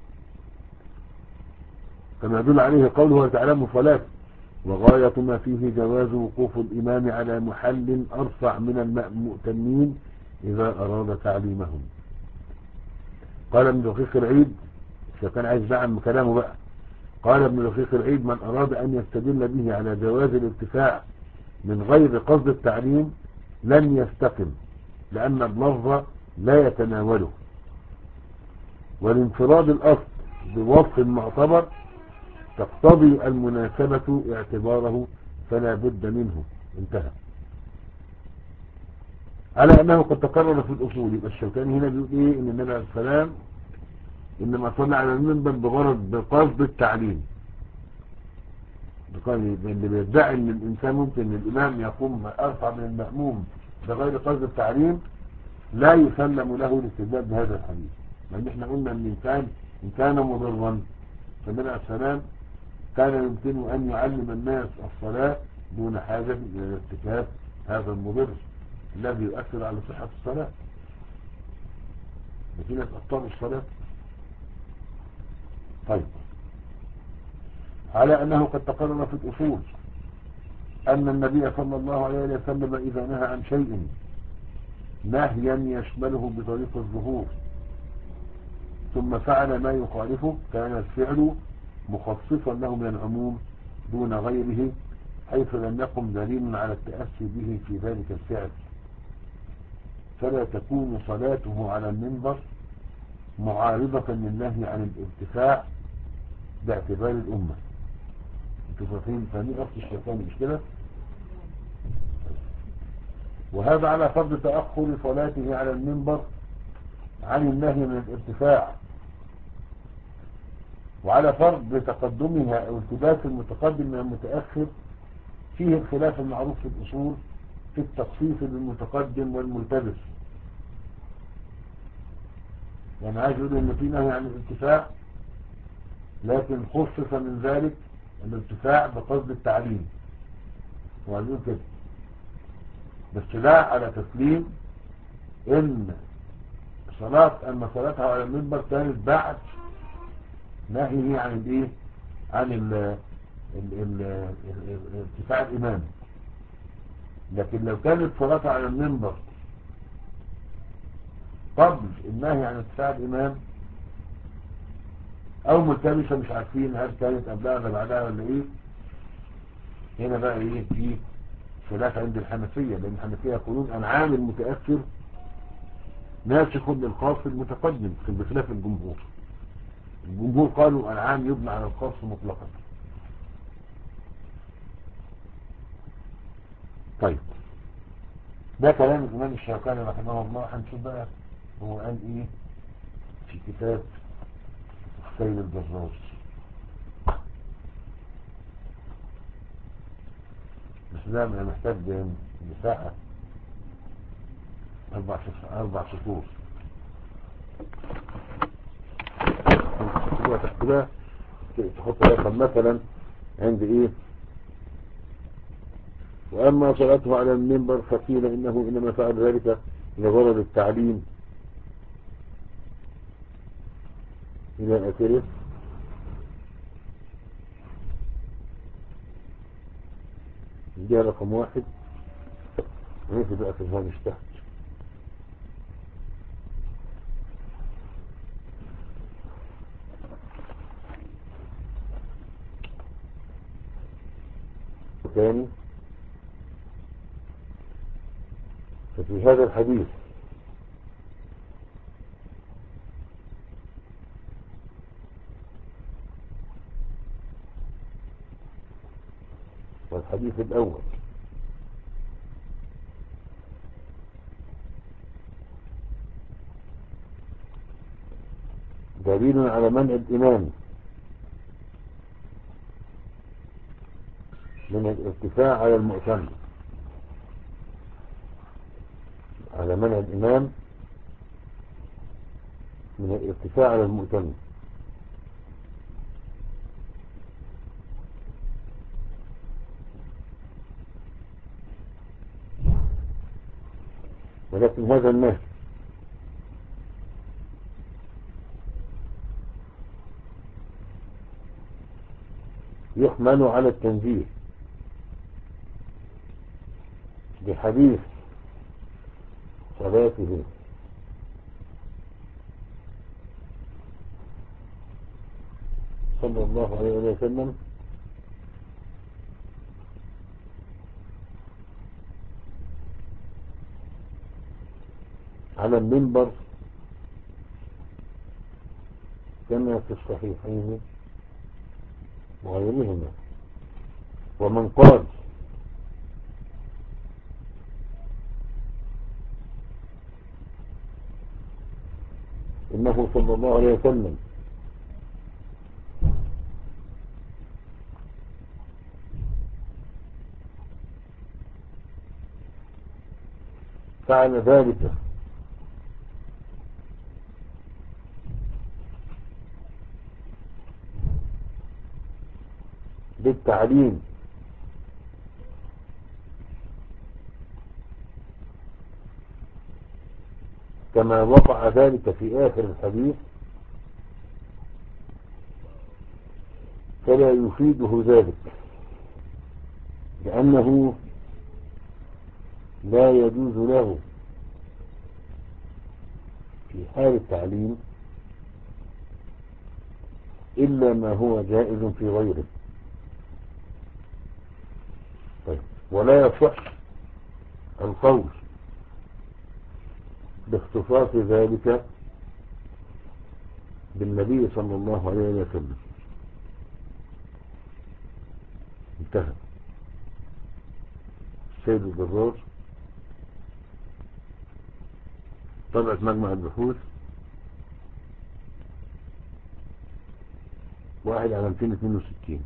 كما يدل عليه قوله وتعلموا صلاته. وغاية ما فيه جواز وقوف الإمام على محل أرفع من المؤتمين إذا أراد تعليمهم. قال ابن دقيق العيد، كان عايز دعم كلامه بقى، قال ابن دقيق العيد من أراد أن يستدل به على جواز الارتفاع من غير قصد التعليم لن يستقم، لأن اللفظ لا يتناوله، والانفراد الأصل بوصف معتبر تقتضي المناسبة اعتباره فلا بد منه. انتهى. على أنه قد تكرر في الأصول. يبقى الشوكاني هنا بيقول إيه؟ إن النبي عليه السلام إنما صلى على المنبر بغرض بقصد التعليم. اللي بيدعي إن الإنسان ممكن إن الإمام يقوم أرفع من المأموم بغير قصد التعليم لا يسلم له الاستدلال بهذا الحديث، لأن احنا قلنا إن الإنسان إن كان مضرا فالنبي عليه السلام كان يمكن أن يعلم الناس الصلاة دون حاجة إلى ارتكاب هذا المضر الذي يؤثر على صحة الصلاة. في ناس أبطلوا الصلاة. طيب، على أنه قد تقرر في الأصول أن النبي صلى الله عليه وسلم إذا نهى عن شيء نهيا يشمله بطريق الظهور ثم فعل ما يخالفه كان الفعل مخصصا له من العموم دون غيره، حيث لم يقم دليل على التأسي به في ذلك الفعل، فلا تكون صلاته على المنبر معارضة للنهي عن الارتفاع باعتبار الأمة. انتوا فاهمين فاهمين أصل الشيطان مش كده؟ وهذا على فرض تأخر صلاته على المنبر عن النهي من الارتفاع، وعلى فرض تقدمها او التباس المتقدم من المتأخر فيه الخلاف المعروف في الأصول في التخصيص بالمتقدم والملتبس. يعني عايز يقول ان في نهي عن الارتفاع لكن خصص من ذلك الارتفاع بقصد التعليم، وعايزين كده بس ده على تسليم ان صلاة ان صلاتها على المنبر كانت بعد نهيه عن الايه عن ال ارتفاع الامام. لكن لو كانت صلاتها على المنبر قبل النهي عن ارتفاع الامام او ملتبسه مش عارفين هل كانت قبلها ولا بعدها ولا ايه، هنا بقى ايه في خلاف عند الحنفيه، لان الحنفيه يقولون انعام المتاخر ناسخ للخاص المتقدم بخلاف الجمهور. الجمهور قالوا انعام يبنى على الخاص مطلقا. طيب، ده كلام الإمام الشوكاني رحمه الله. هنشوف بقى هو قال ايه في كتاب سيد الجراج. بس ده محتاج مساحة أربع أربع سطور كده تحط رقم مثلا عند ايه. وأما صلاته على المنبر فقيل إنه إنما فعل ذلك لغرض التعليم إلى آخره. دي رقم واحد. ونفي بقى في الهامش تحت ثاني. ففي هذا الحديث الحديث الأول: دليل على منع الإمام من الارتفاع على المؤتم، على منع الإمام من الارتفاع على المؤتم. ولكن هذا النهي يحمل على التنزيه بحديث صلاته صلى الله عليه وسلم على المنبر كما في الصحيحين وغيرهما. ومن قال إنه صلى الله عليه وسلم فعل ذلك بالتعليم كما وقع ذلك في آخر الحديث فلا يفيده ذلك، لأنه لا يجوز له في حال التعليم إلا ما هو جائز في غيره. طيب. ولا يصح القول باختصاص ذلك بالنبي صلى الله عليه وسلم. انتهى. السيد الجزار طبعت مجمع البحوث واحد على مئتين واثنين وستين.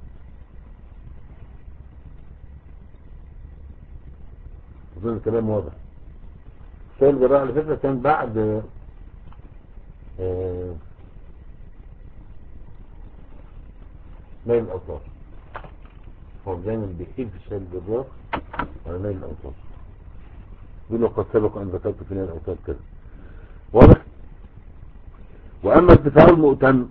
أظن الكلام واضح. السيد الجزار على فكرة كان بعد آه نيل الأوطار. هو دايما بيحب السيد الجزار على نيل الأوطار، يقول قد سبق أن ذكرت في نيل الأوطار كذا. واضح. وأما ارتفاع المؤتم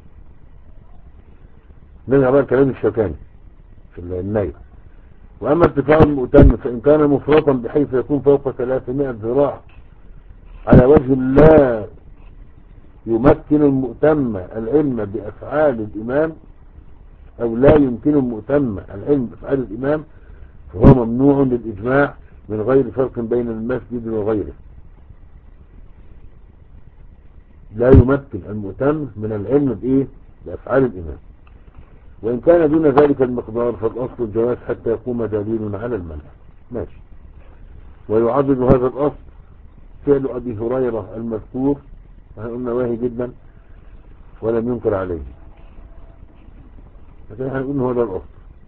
نرجع بقى الكلام الشوكاني في النيل. وأما ارتفاع المؤتم فإن كان مفرطا بحيث يكون فوق ثلاثمائة ذراع على وجه لا يمكن المؤتم العلم بأفعال الإمام أو لا يمكن المؤتم العلم بأفعال الإمام فهو ممنوع للإجماع من غير فرق بين المسجد وغيره. لا يمكن المؤتم من العلم بإيه؟ بأفعال الإمام. وإن كان دون ذلك المقدار فالأصل الجواز حتى يقوم دليل على المنع. ماشي. ويعضد هذا الأصل فعل أبي هريرة المذكور، قلنا واهي جدا ولم ينكر عليه، لكن احنا نقول هذا الأصل.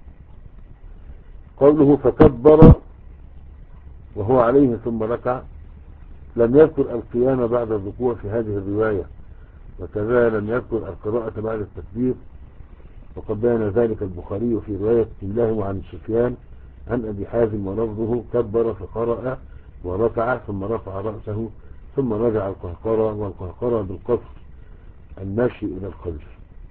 قوله فكبر وهو عليه ثم ركع، لم يذكر القيام بعد الركوع في هذه الرواية، وكذا لم يذكر القراءة بعد التكبير، وقد بين ذلك البخاري في رواية له عن سفيان عن أبي حازم ولفظه كبر فقرأ وركع ثم رفع رأسه ثم رجع القهقرة، والقهقرة بالقصر المشي إلى الخلف،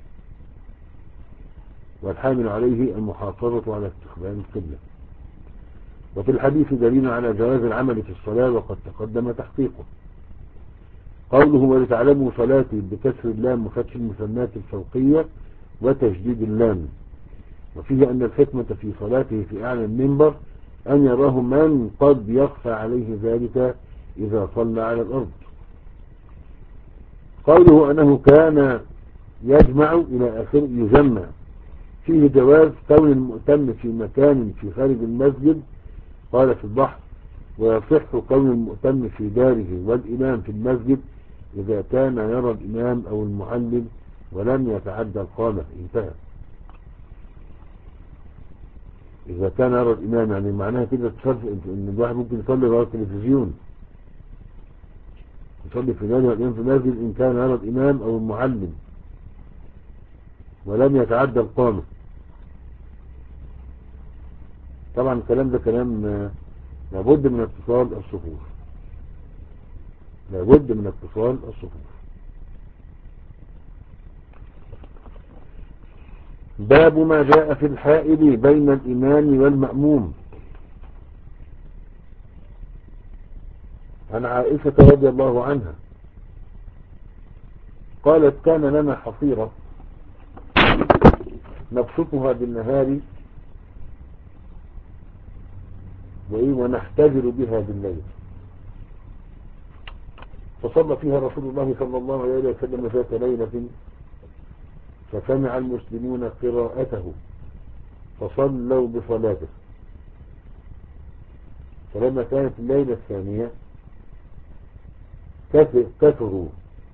والحامل عليه المحافظة على استقبال القبلة. وفي الحديث دليل على جواز العمل في الصلاة وقد تقدم تحقيقه. قوله ولتعلموا صلاتي بكسر اللام وفتح المثنات الفوقية وتشديد اللام، وفيه أن الحكمة في صلاته في أعلى المنبر أن يراه من قد يخفى عليه ذلك إذا صلى على الأرض. قوله أنه كان يجمع إلى آخر يجمع فيه جواز كون المؤتم في مكان في خارج المسجد، قال في البحر، ويصح كون المؤتم في داره والإمام في المسجد إذا كان يرى الإمام أو المعلم ولم يتعدى القامة. انتهى. إذا كان يرى الإمام يعني معناها كده تصرف إن الواحد ممكن يصلي ورا التلفزيون، يصلي في داره والإمام في المسجد إن كان يرى الإمام أو المعلم ولم يتعدى القامة. طبعا الكلام ده كلام لابد من اتصال الصفوف، لابد من اتصال الصفوف. باب ما جاء في الحائل بين الإمام والمأموم. عن عائشة رضي الله عنها قالت كان لنا حصيرة نبسطها بالنهار ونحتجر بها بالليل، فصلى فيها رسول الله صلى الله عليه وسلم ذات ليلة فسمع المسلمون قراءته فصلوا بصلاته، فلما كانت الليلة الثانية كثروا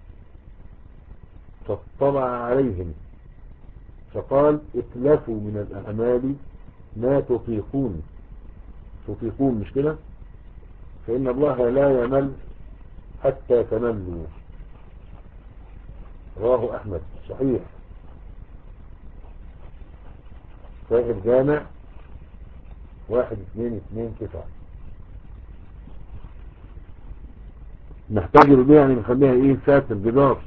فاطلع عليهم فقال اتلفوا من الأعمال ما تطيقون، تطيقون مش كده، فإن الله لا يمل حتى تملوا. رواه أحمد صحيح صحيح الجامع واحد اثنين اثنين تسعة. نحتاج بيها يعني نخليها ايه ساتر جدار،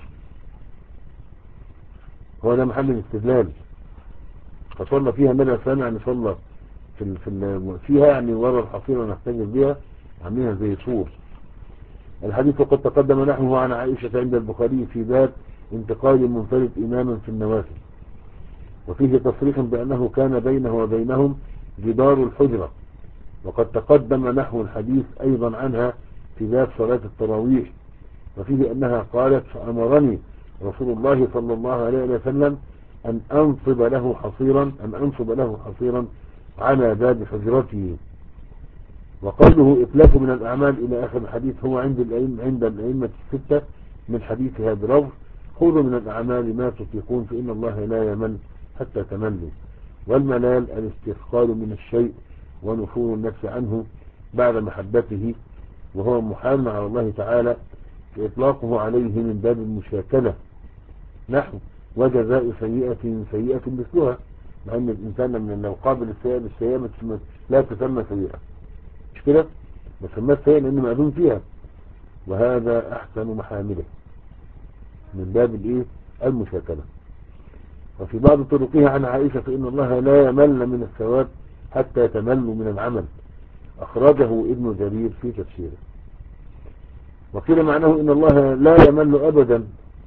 هو ده محل الاستدلال. فصلى فيها مدى سنة يعني صلى في ال في ال فيها يعني ورا الحصيرة نحتاج بيها عاملينها زي سور. الحديث قد تقدم نحوه عن عائشة عند البخاري في باب انتقال المنفرد إماما في النوافل، وفيه تصريح بأنه كان بينه وبينهم جدار الحجرة. وقد تقدم نحو الحديث أيضا عنها في باب صلاة التراويح، وفيه أنها قالت فأمرني رسول الله صلى الله عليه وسلم أن أنصب له حصيرا أن أنصب له حصيرا على باب حجرته. وقوله إتلاف من الأعمال إلى آخر الحديث هو عند الأئمة عند الأئمة الستة من حديثها بلفظ خذوا من الأعمال ما تطيقون فإن الله لا يمل حتى تملوا. والملال الاستثقال من الشيء ونفور النفس عنه بعد محبته، وهو محال على الله تعالى إطلاقه عليه من باب المشاكلة، نحو وجزاء سيئة سيئة مثلها، مع أن الإنسان من لو قابل السيئة بالسيئة لا تسمى سيئة مش كده، ما سمت سيئة لأنه مأذون فيها، وهذا أحسن محامله من باب الإيه المشاكلة. وفي بعض طرقها عن عائشة فإن الله لا يمل من الثواب حتى تملوا من العمل، أخرجه ابن جرير في تفسيره. وقيل معناه إن الله لا يمل أبدا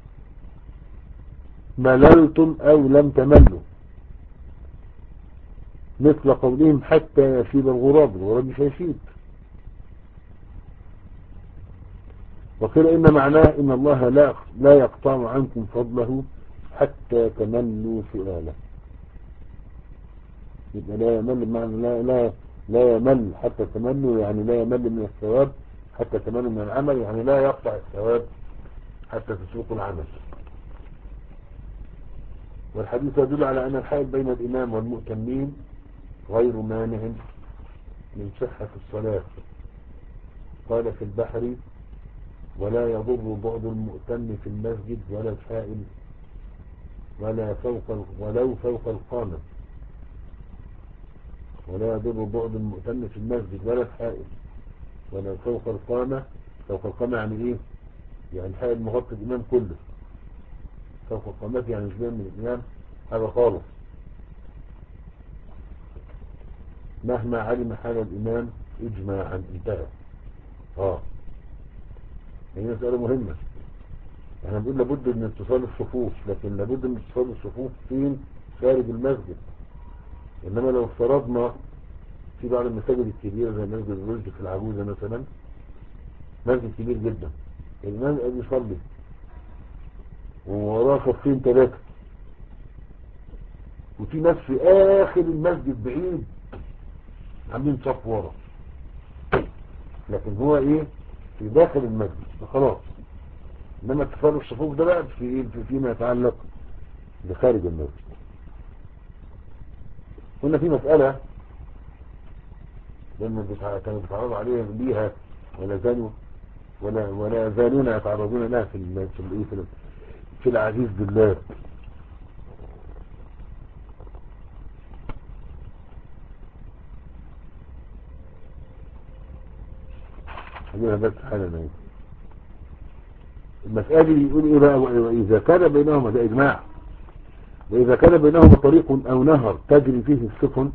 مللتم أو لم تملوا، مثل قولهم حتى يشيب الغراب، الغراب مش هيشيب. وقيل إن معناه إن الله لا لا يقطع عنكم فضله حتى تملوا سؤاله، يبقى لا يمل معنى لا لا لا يمل حتى تملوا، يعني لا يمل من الثواب حتى تملوا من العمل، يعني لا يقطع الثواب حتى تسوقوا العمل. والحديث يدل على أن الحائل بين الإمام والمؤتمين غير مانع من صحة الصلاة. قال في البحر ولا يضر بعد المؤتم في المسجد ولا الحائل ولا فوق ولو فوق القامة، ولا يضر بعد المؤتم في المسجد ولا الحائل ولا فوق القامة. فوق القامة يعني ايه؟ يعني الحائل مغطي الإمام كله، فوق القامة يعني مش بين من الإمام هذا خالص، مهما علم حال الإمام إجماعا. انتهى. اه هي مسألة مهمة. احنا بنقول لابد من اتصال الصفوف، لكن لابد من اتصال الصفوف فين؟ خارج المسجد. انما لو افترضنا في بعض المساجد الكبيرة زي مسجد الرشد في العجوزة مثلا، مسجد كبير جدا، الإمام قاعد يصلي ووراه صفين ثلاثة، وفي ناس في اخر المسجد بعيد عاملين صف ورا، لكن هو ايه في داخل المسجد فخلاص. انما اتفاق الصفوف ده بقى في ايه فيما يتعلق بخارج المسجد. كنا في مسألة لما كانوا بيتعرضوا عليها بيها ولا زالوا ولا ولا يزالون يتعرضون لها في ال في ال في, ال في العزيز بالله. خلينا بس حالا نعيد المسألة دي. يقول ايه بقى؟ وإذا كان بينهما، ده إجماع، وإذا كان بينهما طريق أو نهر تجري فيه السفن،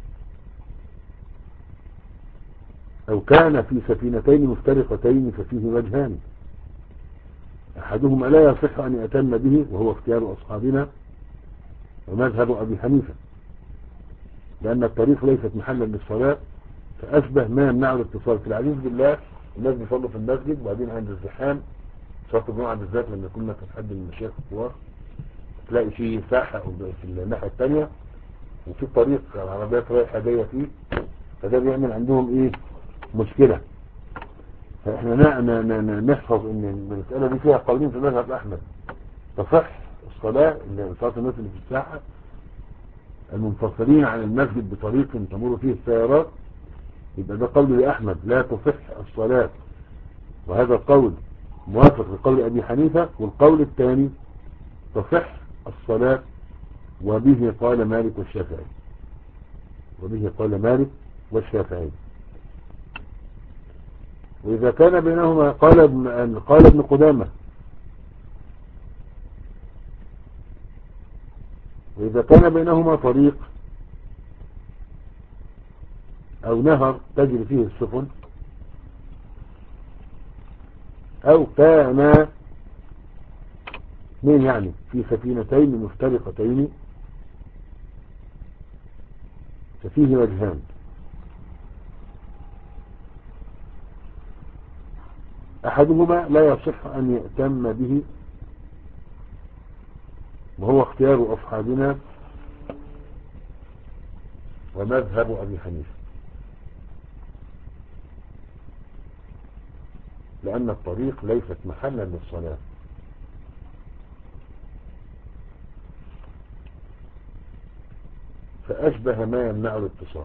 أو كان في سفينتين مفترقتين ففيه وجهان، أحدهما لا يصح أن يأتم به وهو اختيار أصحابنا ومذهب أبي حنيفة، لأن الطريق ليست محلا للصلاة، فأشبه ما يمنع الاتصال. في العزيز بالله الناس بيصلوا في المسجد وبعدين عند الزحام صلاة الجمعة بالذات لما يكون مثلا حد من المشايخ الكبار تلاقي فيه ساحة في الناحية الثانية وفي طريق العربيات رايحة جاية فيه، فده بيعمل عندهم ايه مشكلة. فاحنا نحفظ ان المسألة دي فيها قولين في مذهب احمد، تصح الصلاة اللي صلاة الناس اللي في الساحة المنفصلين عن المسجد بطريق تمر فيه السيارات، يبقى ده قول لأحمد لا تصح الصلاة، وهذا القول موافق لقول أبي حنيفة. والقول الثاني تصح الصلاة، وبه قال مالك والشافعي، وبه قال مالك والشافعي. وإذا كان بينهما قال ابن قال ابن قدامة وإذا كان بينهما طريق أو نهر تجري فيه السفن، أو كان اثنين يعني في سفينتين مفترقتين ففيه وجهان، أحدهما لا يصح أن يأتم به وهو اختيار أصحابنا ومذهب أبي حنيفة، لأن الطريق ليست محلا للصلاة. فأشبه ما يمنع الاتصال،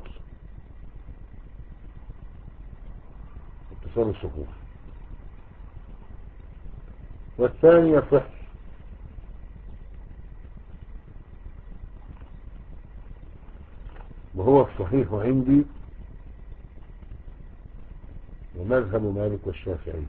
اتصال الصفوف. والثاني يصح، وهو الصحيح عندي ومذهب مالك والشافعي،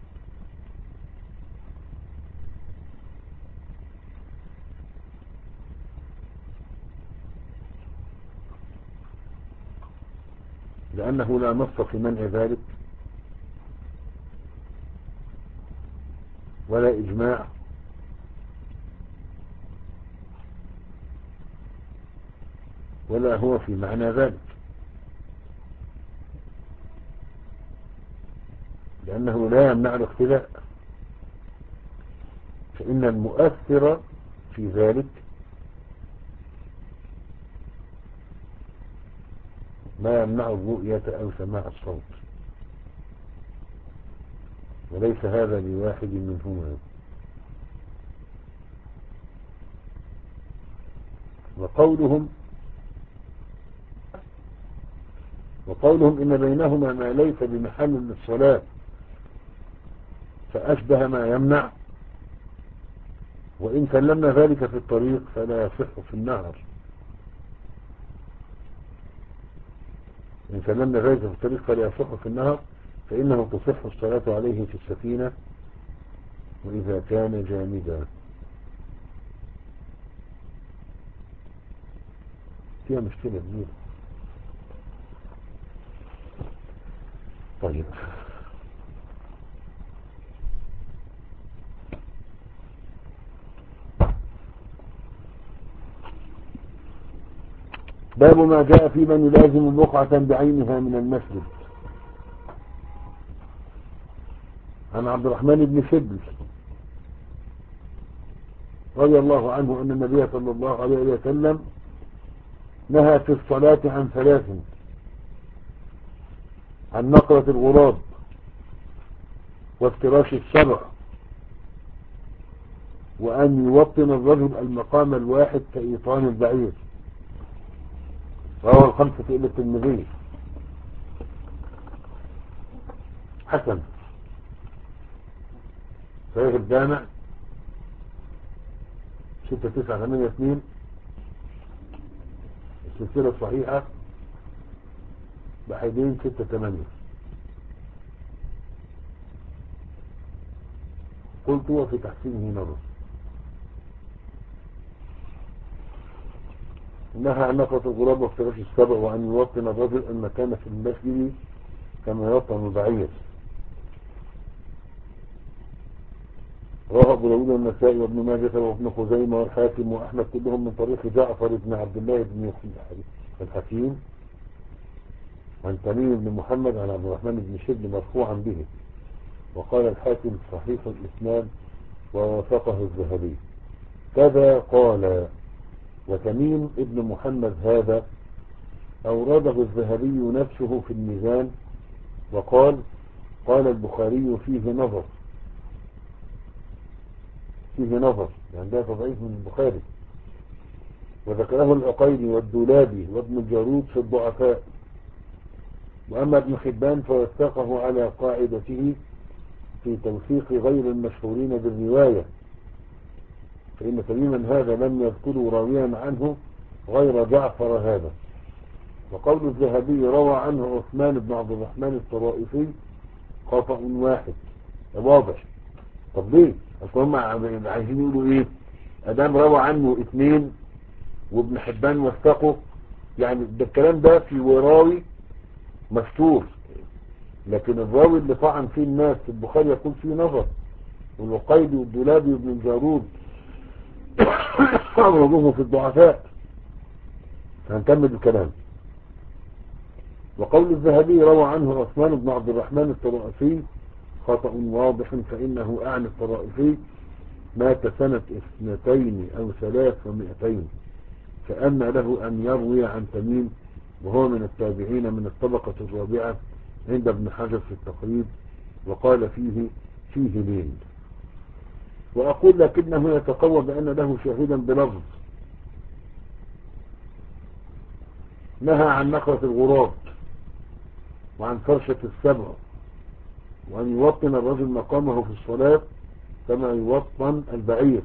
لأنه لا نص في منع ذلك ولا إجماع ولا هو في معنى ذلك، لأنه لا يمنع الاختلاء، فإن المؤثر في ذلك ما يمنع الرؤية أو سماع الصوت، وليس هذا لواحد منهما. وقولهم وقولهم إن بينهما ما ليس بمحل للصلاة فأشبه ما يمنع، وإن سلمنا ذلك في الطريق فلا يصح في النهر. إن سلمنا ذلك في الطريق فلا يصح في النهر، فإنه تصح الصلاة عليه في السفينة وإذا كان جامدا. فيها مشكلة كبيرة. طيب باب ما جاء في من يلازم بقعة بعينها من المسجد. عن عبد الرحمن بن شبل رضي الله عنه أن النبي صلى الله عليه وسلم نهى في الصلاة عن ثلاث: عن نقرة الغراب، وافتراش السبع، وأن يوطن الرجل المقام الواحد كإيطان البعير. رواه الخمسة إلى الترمذي. حسن. صحيح الجامع ستة تسعة ثمانية اثنين. السلسلة الصحيحة بحيدين ستة ثمانية. قلت وفي تحسينه نظر. نهى عن نقرة الغراب وافتراش السبع، وأن يوطن الرجل المكان في المسجد كما يوطن البعير. رواه أبو داود والنسائي وابن ماجه وابن خزيمة والحاكم وأحمد كلهم من طريق جعفر بن عبد الله بن الحكيم عن تميم بن محمد عن عبد الرحمن بن شبل مرفوعا به، وقال الحاكم صحيح الإسناد ووافقه الذهبي. كذا قال. وتميم ابن محمد هذا أورده الذهبي نفسه في الميزان، وقال: قال البخاري فيه نظر. فيه نظر يعني ده تضعيف من البخاري. وذكره العقيلي والدولابي وابن الجارود في الضعفاء. وأما ابن حبان فوثقه على قاعدته في توثيق غير المشهورين بالرواية، فإن تميما هذا لم يذكروا راويا عنه غير جعفر هذا. وقول الذهبي روى عنه عثمان بن عبد الرحمن الطرائفي خطأ واحد. واضح. طب ليه؟ اصل هم عايزين يقولوا ايه؟ ادام روى عنه اثنين وابن حبان وثقه، يعني ده الكلام ده في وراوي مستور، لكن الراوي اللي طعن فيه الناس في البخاري يكون فيه نظر. والعقيلي والدولابي وابن الجارود أورده في الضعفاء. هنكمل الكلام. وقول الذهبي روى عنه عثمان بن عبد الرحمن الطرائفي خطأ واضح، فإنه أعني الطرائفي مات سنة اثنتين أو ثلاث ومئتين، فأن له أن يروي عن تميم وهو من التابعين من الطبقة الرابعة عند ابن حجر في التقريب، وقال فيه فيه لين. وأقول لكنه يتقوى بأن له شاهدا بلفظ: نهى عن نقرة الغراب، وعن فرشة السبع، وأن يوطن الرجل مقامه في الصلاة كما يوطن البعير.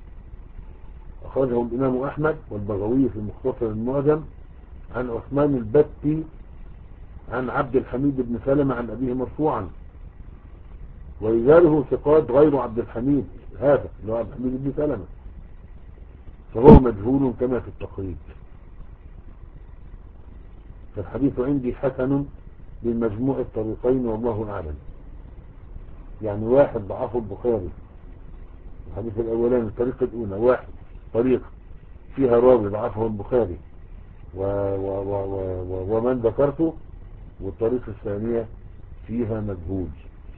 أخرجه الإمام أحمد والبغوي في مختصر المعجم عن عثمان البتي عن عبد الحميد بن سلمة عن أبيه مرفوعا، ورجاله ثقات غير عبد الحميد هذا اللي هو عبد الحميد بن سلمة، فهو مجهول كما في التقريب. فالحديث عندي حسن بمجموع الطريقين والله أعلم. يعني واحد ضعفه البخاري الحديث الأولاني الطريقة الأولى، واحد طريقة فيها راوي ضعفه البخاري و و و و و ومن ذكرته، والطريقة الثانية فيها مجهول.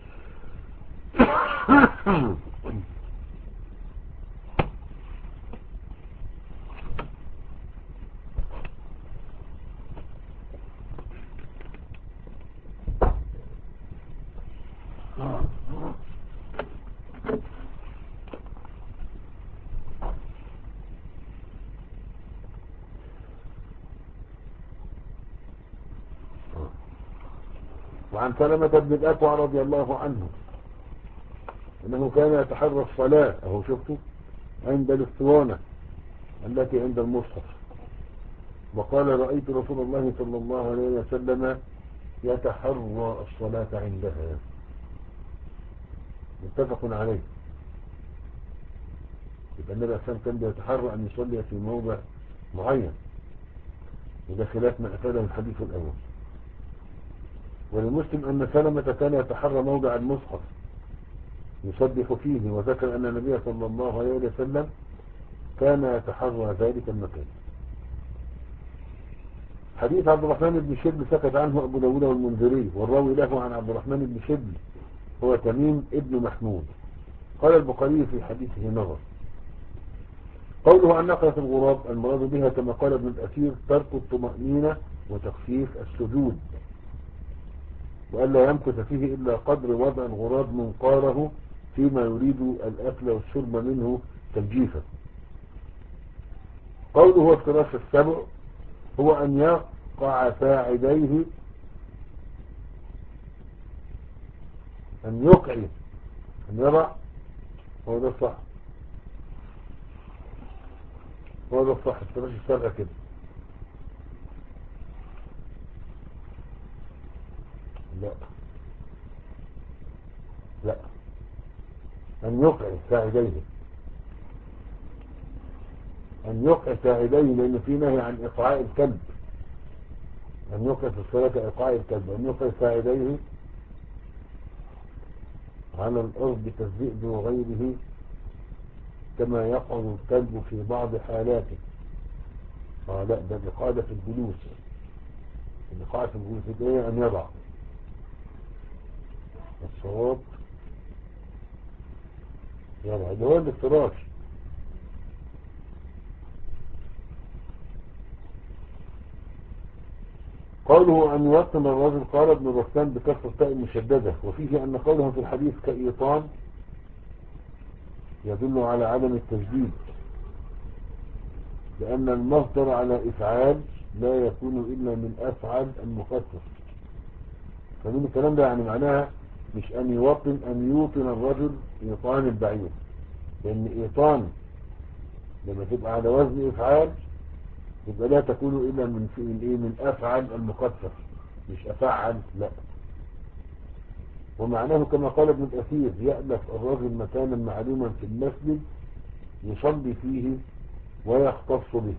وعن سلمة بن الأكوع رضي الله عنه انه كان يتحرى الصلاة، اهو شفتوا، عند الاسطوانة التي عند المصحف، وقال: رأيت رسول الله صلى الله عليه وسلم يتحرى الصلاة عندها. متفق عليه. يبقى النبي عليه الصلاة والسلام كان يتحرى ان يصلي في موضع معين، وده خلاف ما افاده الحديث الاول. ولمسلم ان سلمة كان يتحرى موضع المصحف يصدق فيه، وذكر ان النبي صلى الله عليه وسلم كان يتحرى ذلك المكان. حديث عبد الرحمن بن شبل سكت عنه ابو داود والمنذري، والراوي له عن عبد الرحمن بن شبل هو تميم ابن محمود. قال البخاري في حديثه نظر. قوله أن نقرة الغراب المراد بها كما قال ابن الأثير ترك الطمأنينة وتخفيف السجود، وألا يمكث فيه إلا قدر وضع الغراب منقاره فيما يريد الأكل والشرب منه كالجيفة. قوله افتراش السبع هو أن يقع ساعديه أن يقعي أن يضع، هو ده الصح، هو ده الصح افتراش السبع كده. لا لا أن يقع ساعديه، أن يقع ساعديه، لأن في نهي عن إقعاء الكلب، أن يقع في الصلاة إقعاء الكلب، أن يقع ساعديه على الأرض كالذئب وغيره كما يقعد الكلب في بعض حالاته. آه لا، ده الإقعاد في الجلوس، الإقعاد في الجلوس إيه؟ أن يضع الصواب يضع، ده هو الافتراش. قوله أن يوطن الرجل قال ابن رسلان بكسر التاء المشددة، وفيه أن قوله في الحديث كإيطان يدل على عدم التجديد، لأن المصدر على إفعال لا يكون إلا من أفعل المخفف. فمن الكلام ده يعني معناها مش أن يوطن، أن يوطن الرجل إيطان البعير، لأن إيطان لما تبقى على وزن إفعال يبقى لا تكون إلا من من إيه من أفعل المخفف، مش أفعل، لا. ومعناه كما قال ابن الأثير يألف الرجل مكانا معلوما في المسجد يصلي فيه ويختص به.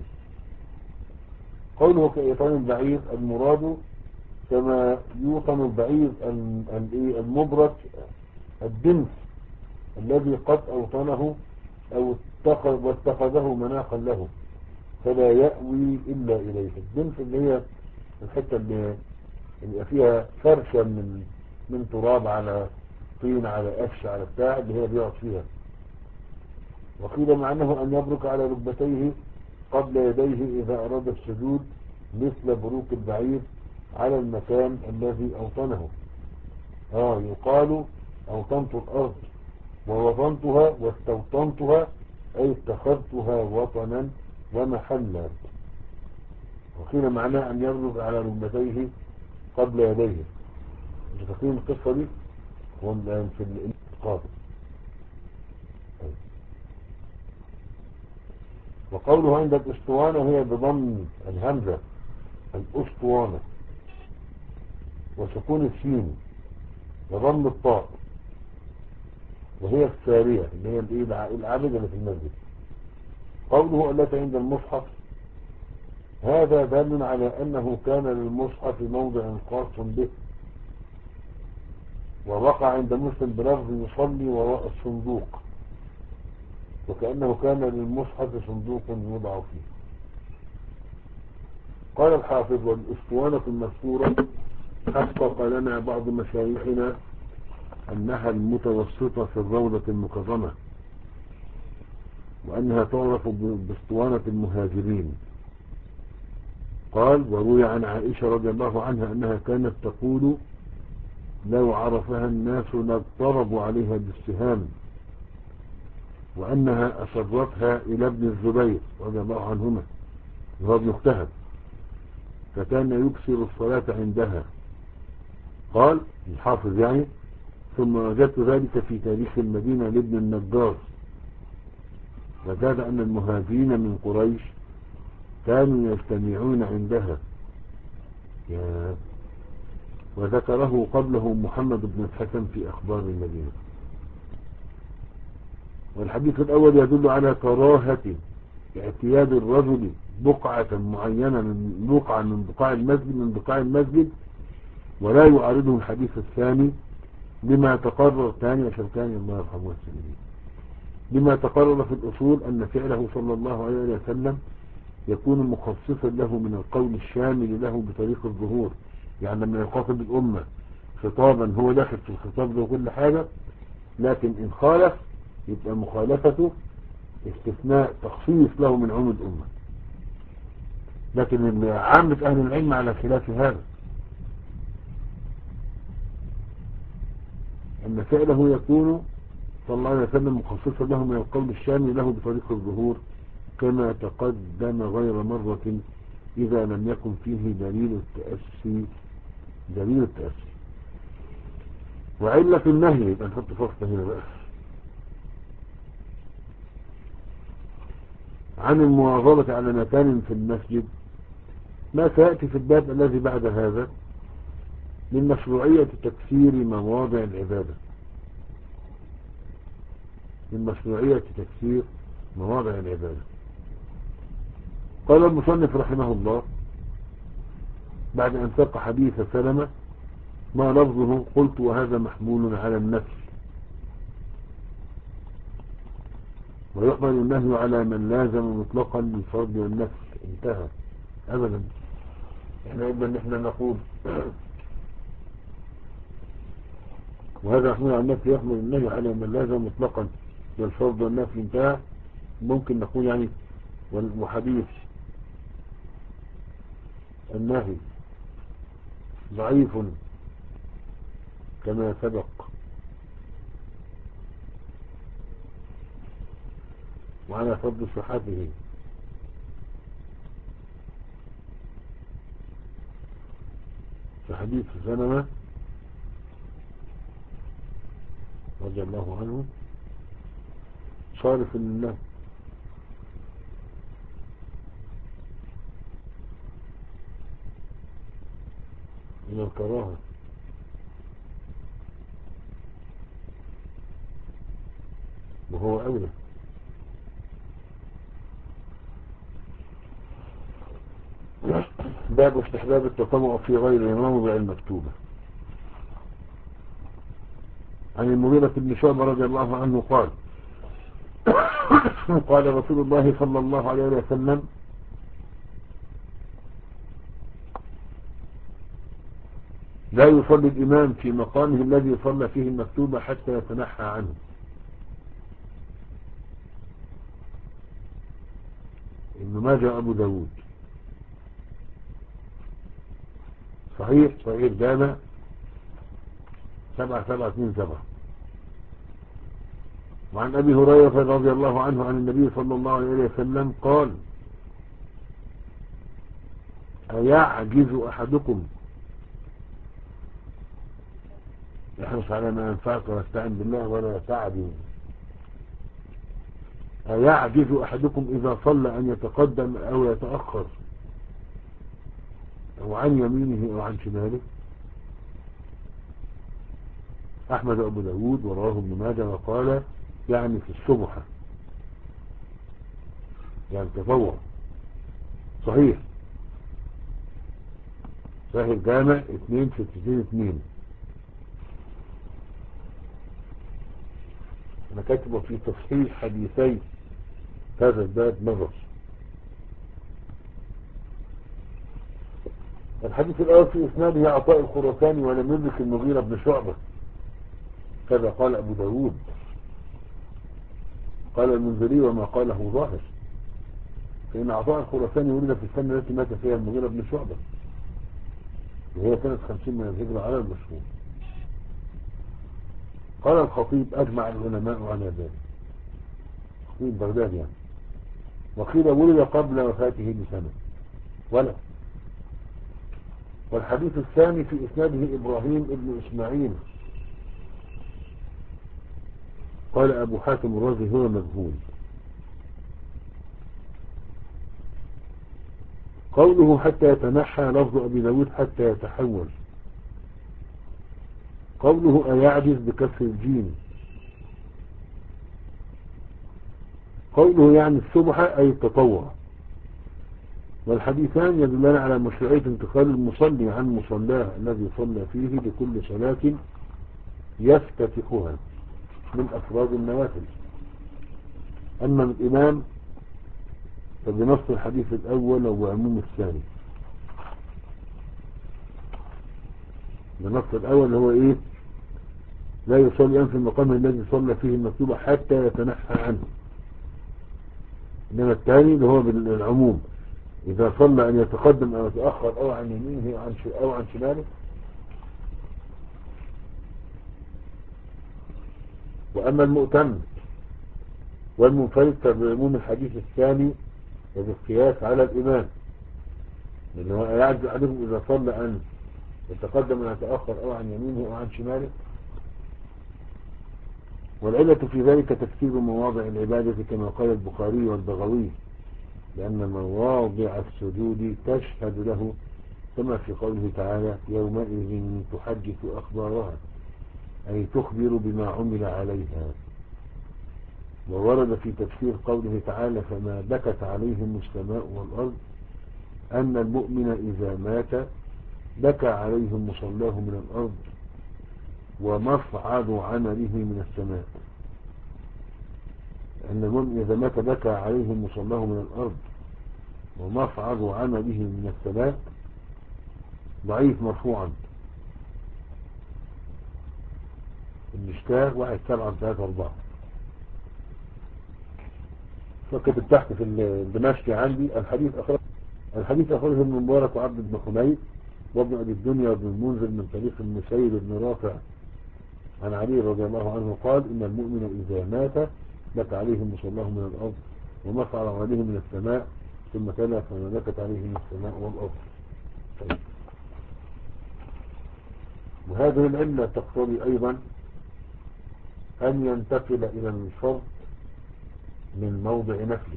قوله كإيطان البعير المراد كما يوطن البعير المبرد الدنس الذي قد أوطنه أو اتخذ واتخذه مناقا له فلا يأوي إلا إليه. الدنس اللي هي الحتة اللي اللي فيها فرشة من من تراب على طين على قفش على بتاع اللي هي بيقعد فيها. وقيل معناه أن يبرك على ركبتيه قبل يديه إذا أراد السجود مثل بروك البعير على المكان الذي أوطنه. آه يقال أوطنت الأرض ووطنتها واستوطنتها أي اتخذتها وطنا ومحلا. وقيل معناه أن يبرك على ركبتيه قبل يديه. مش فاكرين القصة دي ولا في الانتقاد. وقوله عند الاسطوانة هي بضم الهمزة الاسطوانة وسكون السين وضم الطاء وهي السارية اللي هي العابدة اللي في المسجد. قوله التي عند المصحف هذا دال على أنه كان للمصحف موضع خاص به، ووقع عند مسلم بلفظ يصلي وراء الصندوق، وكأنه كان للمصحف صندوق يوضع فيه. قال الحافظ والاسطوانة المذكورة حقق لنا بعض مشايخنا أنها المتوسطة في الروضة المكرمة، وأنها تعرف باسطوانة المهاجرين. قال وروي عن عائشة رضي الله عنها أنها كانت تقول لو عرفها الناس لاضطربوا عليها بالسهام، وأنها أسرتها إلى ابن الزبير رضي الله عنهما وهو ابن اختها فكان يكسر الصلاة عندها. قال الحافظ يعني ثم وجدت ذلك في تاريخ المدينة لابن النجار، وزاد أن المهاجرين من قريش كانوا يجتمعون عندها، وذكره قبله محمد بن الحسن في أخبار المدينة. والحديث الأول يدل على كراهة اعتياد الرجل بقعة معينة من بقعة من بقاع المسجد من بقاع المسجد، ولا يعارضه الحديث الثاني لما تقرر ثاني عشان كان الله يرحمه السلمين لما تقرر في الأصول أن فعله صلى الله عليه وسلم يكون مخصصا له من القول الشامل له بطريق الظهور. يعني لما يخاطب الأمة خطابا هو داخل في الخطاب ده وكل حاجة، لكن إن خالف يبقى مخالفته استثناء تخصيص له من عموم الأمة، لكن عامة أهل العلم على خلاف هذا، أن فعله يكون صلى الله عليه وسلم مخصصا له من القول الشامل له بطريق الظهور، كما تقدم غير مرة إذا لم يكن فيه دليل التأسي دليل التأسي وعلة النهي. يبقى نحط فصل هنا بقى عن المواظبة على مكان في المسجد ما سيأتي في الباب الذي بعد هذا من مشروعية تكثير مواضع العبادة، من مشروعية تكثير مواضع العبادة. قال المصنف رحمه الله بعد أن ساق حديث سلمة ما لفظه قلت وهذا محمول على النفس، ويحمل النهي على من لازم مطلقا للفرد والنفس. انتهى. أبدا احنا قلنا ان احنا نقول وهذا محمول على النفس يحمل النهي على من لازم مطلقا للفرد والنفس. انتهى. ممكن نقول يعني وحديث النهي ضعيف كما سبق، وعلى فضل صحته في حديث سلمة رضي الله عنه صارف لله من الكراهة، وهو أولى. باب استحباب التطوع في غير موضع المكتوبة. عن المغيرة بن شعبة رضي الله عنه قال قال رسول الله صلى الله عليه وسلم لا يصلي الإمام في مقامه الذي صلى فيه المكتوبة حتى يتنحى عنه. ابن ماجه أبو داود. صحيح صحيح جامع سبعة سبعة اثنين سبعة. وعن أبي هريرة رضي الله عنه عن النبي صلى الله عليه وسلم قال أيعجز أحدكم، احرص على ما ينفعك واستعن بالله ولا تعجز، أيعجز أحدكم إذا صلى أن يتقدم أو يتأخر أو عن يمينه أو عن شماله. أحمد أبو داود ورواه ابن ماجه وقال يعني في الصبح، يعني تطوع. صحيح صحيح الجامع اثنين ستين اثنين. أنا كاتبه في تصحيح حديثي هذا الباب مرة. الحديث الأول في إسناده عطاء الخراساني ولم يدرك المغيرة بن شعبة، كذا قال أبو داود. قال المنذري وما قاله ظاهر، فإن عطاء الخراساني ولد في السنة التي مات فيها المغيرة بن شعبة، وهي سنة خمسين من الهجرة على المشهور. قال الخطيب أجمع العلماء على ذلك، خطيب بغداد يعني. وقيل ولد قبل وفاته بسنة ولا. والحديث الثاني في إسناده إبراهيم ابن إسماعيل، قال أبو حاتم الرازي هو مجهول. قوله حتى يتنحى لفظ أبي داود حتى يتحول. قوله أيعجز بكسر الجيم. قوله يعني الصبح أي التطوع. والحديثان يدلان على مشروعية انتقال المصلي عن مصلاه الذي صلى فيه لكل صلاة يفتتحها من أفراد النوافل. أما الإمام فبنص الحديث الأول وعموم الثاني. بنص الأول هو إيه؟ لا يصلي في المقام الذي صلى فيه المكتوبة حتى يتنحى عنه. إنما الثاني اللي هو بالعموم، إذا صلى أن يتقدم أو يتأخر أو عن يمينه أو عن أو عن شماله. وأما المؤتم والمنفرد فبعموم الحديث الثاني وبالقياس على الإمام، لأنه يعجز عليهم إذا صلى أن يتقدم أو يتأخر أو عن يمينه أو عن شماله. والعلة في ذلك تفسير مواضع العبادة كما قال البخاري والبغوي، لأن مواضع السجود تشهد له، كما في قوله تعالى يومئذ تحدث أخبارها، أي تخبر بما عمل عليها. وورد في تفسير قوله تعالى فما بكت عليهم السماء والأرض أن المؤمن إذا مات بكى عليهم مصلاه من الأرض ومصعد عمله من السماء. أن المؤمن إذا مات بكى عليهم مصلاه من الأرض ومصعد عمله من السماء ضعيف مرفوعا. المشكاه واحد سبعة ثلاثة أربعة. فكتب تحت في الدمشقي عندي الحديث أخرج الحديث أخرجه ابن مبارك وعبد بن حميد وابن أبي الدنيا وابن المنذر من طريق المسيب بن رافع عن علي رضي الله عنه قال إن المؤمن إذا مات بكى عليهم مصلاه من الأرض ومصعد عليه من السماء ثم كان فما بكت عليهم السماء والأرض. طيب. وهذه العلة تقتضي أيضا أن ينتقل إلى الفرض من موضع نفله،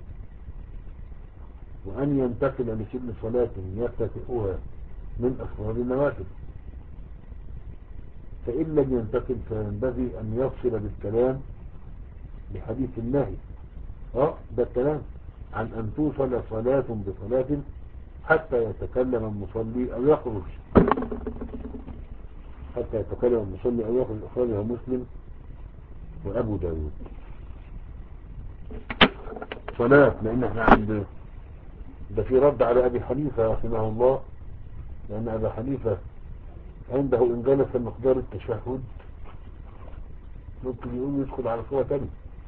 وأن ينتقل لكل صلاة يفتتحها من أفراد النوافل. فإن لم ينتقل فينبغي أن يفصل بالكلام بحديث النهي اه ده الكلام عن أن توصل صلاة بصلاة حتى يتكلم المصلي أو يخرج حتى يتكلم المصلي أو يخرج. أخرجها مسلم وأبو داود. صلاة، لأن احنا عند ده في رد على أبي حنيفة رحمه الله، لأن أبي حنيفة عنده إن جلس مقدار التشهد ممكن يقوم يدخل على صورة تانية.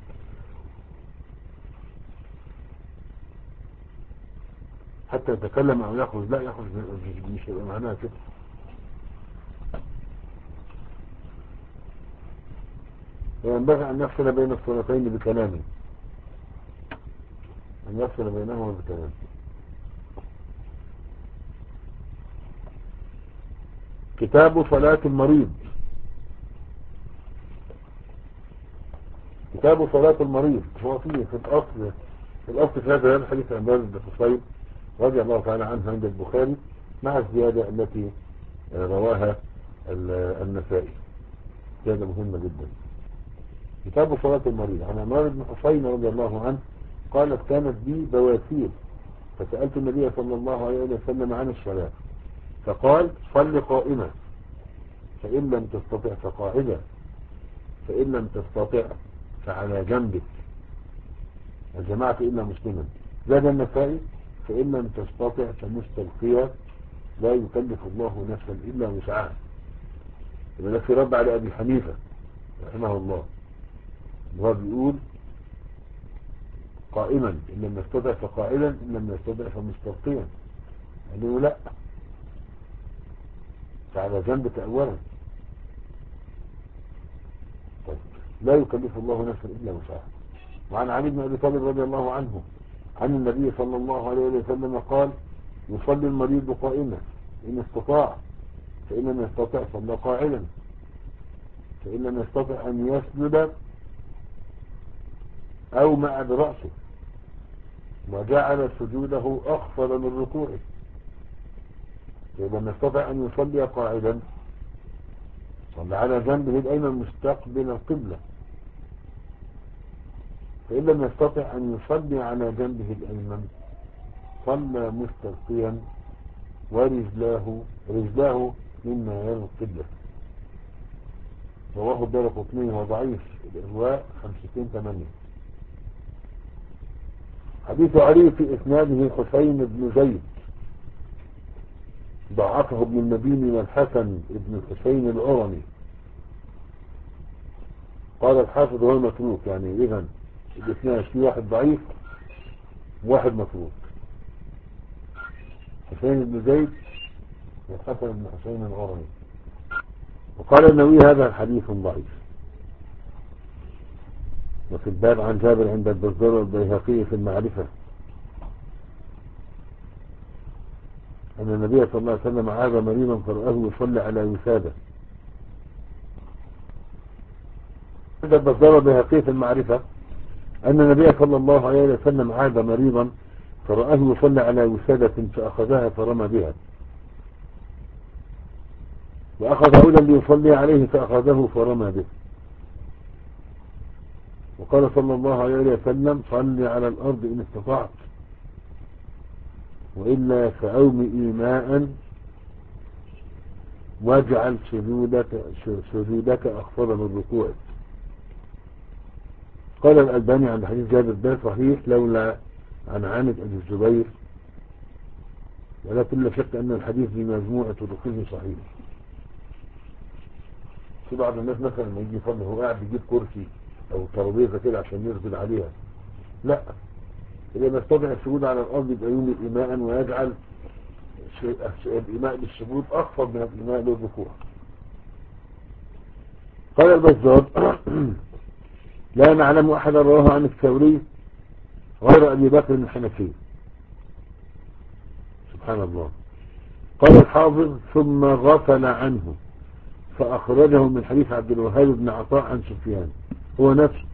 حتى يتكلم أو يخرج، لا يخرج مش هيبقى معناها كده. وينبغي أن يفصل بين الصلاتين بكلامه، أن يفصل بينهما بكلامه. كتاب صلاة المريض. كتاب صلاة المريض هو فيه في الأصل في الأصل في هذا الحديث عن عباد بن حصين رضي الله تعالى عنه عند البخاري مع الزيادة التي رواها النسائي، زيادة مهمة جدا. كتاب صلاة المريض عن عمار بن حصين رضي الله عنه قالت كانت بي بواسير فسألت النبي صلى الله عليه وسلم عن الصلاة فقال صل قائما فإن لم تستطع فقاعدا فإن لم تستطع فعلى جنبك. الجماعة إلا مسلما. زاد النسائي فإن لم تستطع فمستلقيا لا يكلف الله نفسا إلا وسعها. يبقى في رد على أبي حنيفة رحمه الله، هو بيقول قائما إن لم يستطع فقاعدا إن لم يستطع فمستلقيا. قال له لا، فعلى جنبك أولا. طيب. لا يكلف الله نفسا إلا وسعها. وعن علي بن أبي طالب رضي الله عنه عن النبي صلى الله عليه وسلم قال يصلي المريض قائما إن استطاع فإن لم يستطع صلى قاعدا فإن لم يستطع أن يسجد أو مع برأسه وجعل سجوده أخفض من ركوعه. إذا لم يستطع أن يصلي قاعدا صلى على جنبه الأيمن مستقبل القبلة، فإن لم يستطع أن يصلي على جنبه الأيمن صلى مستلقيا ورجلاه رجلاه مما يرى القبلة. رواه الدارقطني وضعيف الإرواء خمسين ثمانية. حديث علي في إسناده حسين بن زيد ضعفه ابن المديني والحسن ابن الحسين العرني. قال الحافظ هو متروك، يعني إذن الإسناد في واحد ضعيف واحد مفروض، حسين بن زيد والحسن بن حسين الغرني. وقال النووي هذا الحديث ضعيف. وفي الباب عن جابر عند البزار والبيهقي في المعرفة أن النبي صلى الله عليه وسلم عاد مريضا فرآه يصلي على وسادة. عند البزار والبيهقي في المعرفة أن النبي صلى الله عليه وسلم عاد مريضا فرآه يصلي على وسادة فأخذها فرمى بها، وأخذ عودا ليصلي عليه فأخذه فرمى به. وقال صلى الله عليه وسلم صل على الأرض إن استطعت، وإلا فأومئي ماء واجعل سجودك, سجودك أخفض من ركوعك. قال الألباني عند حديث جابر ده صحيح لولا عن عامد أبي الزبير، ولكن لا شك أن الحديث بمجموعة طرقه صحيح. في بعض الناس مثلا لما يجي يصلي هو قاعد يجيب كرسي أو ترابيزة كده عشان يرقد عليها، لا، إذا ما استطاع السجود على الأرض يبقى يومي إيماء ويجعل الإيماء للسجود أخفض من الإيماء للركوع. قال البزار لا نعلم أحدا رواه عن الثوري غير أبي بكر الحنفي. سبحان الله. قال الحافظ ثم غفل عنه فأخرجه من حديث عبد الوهاب بن عطاء عن سفيان، هو نفسه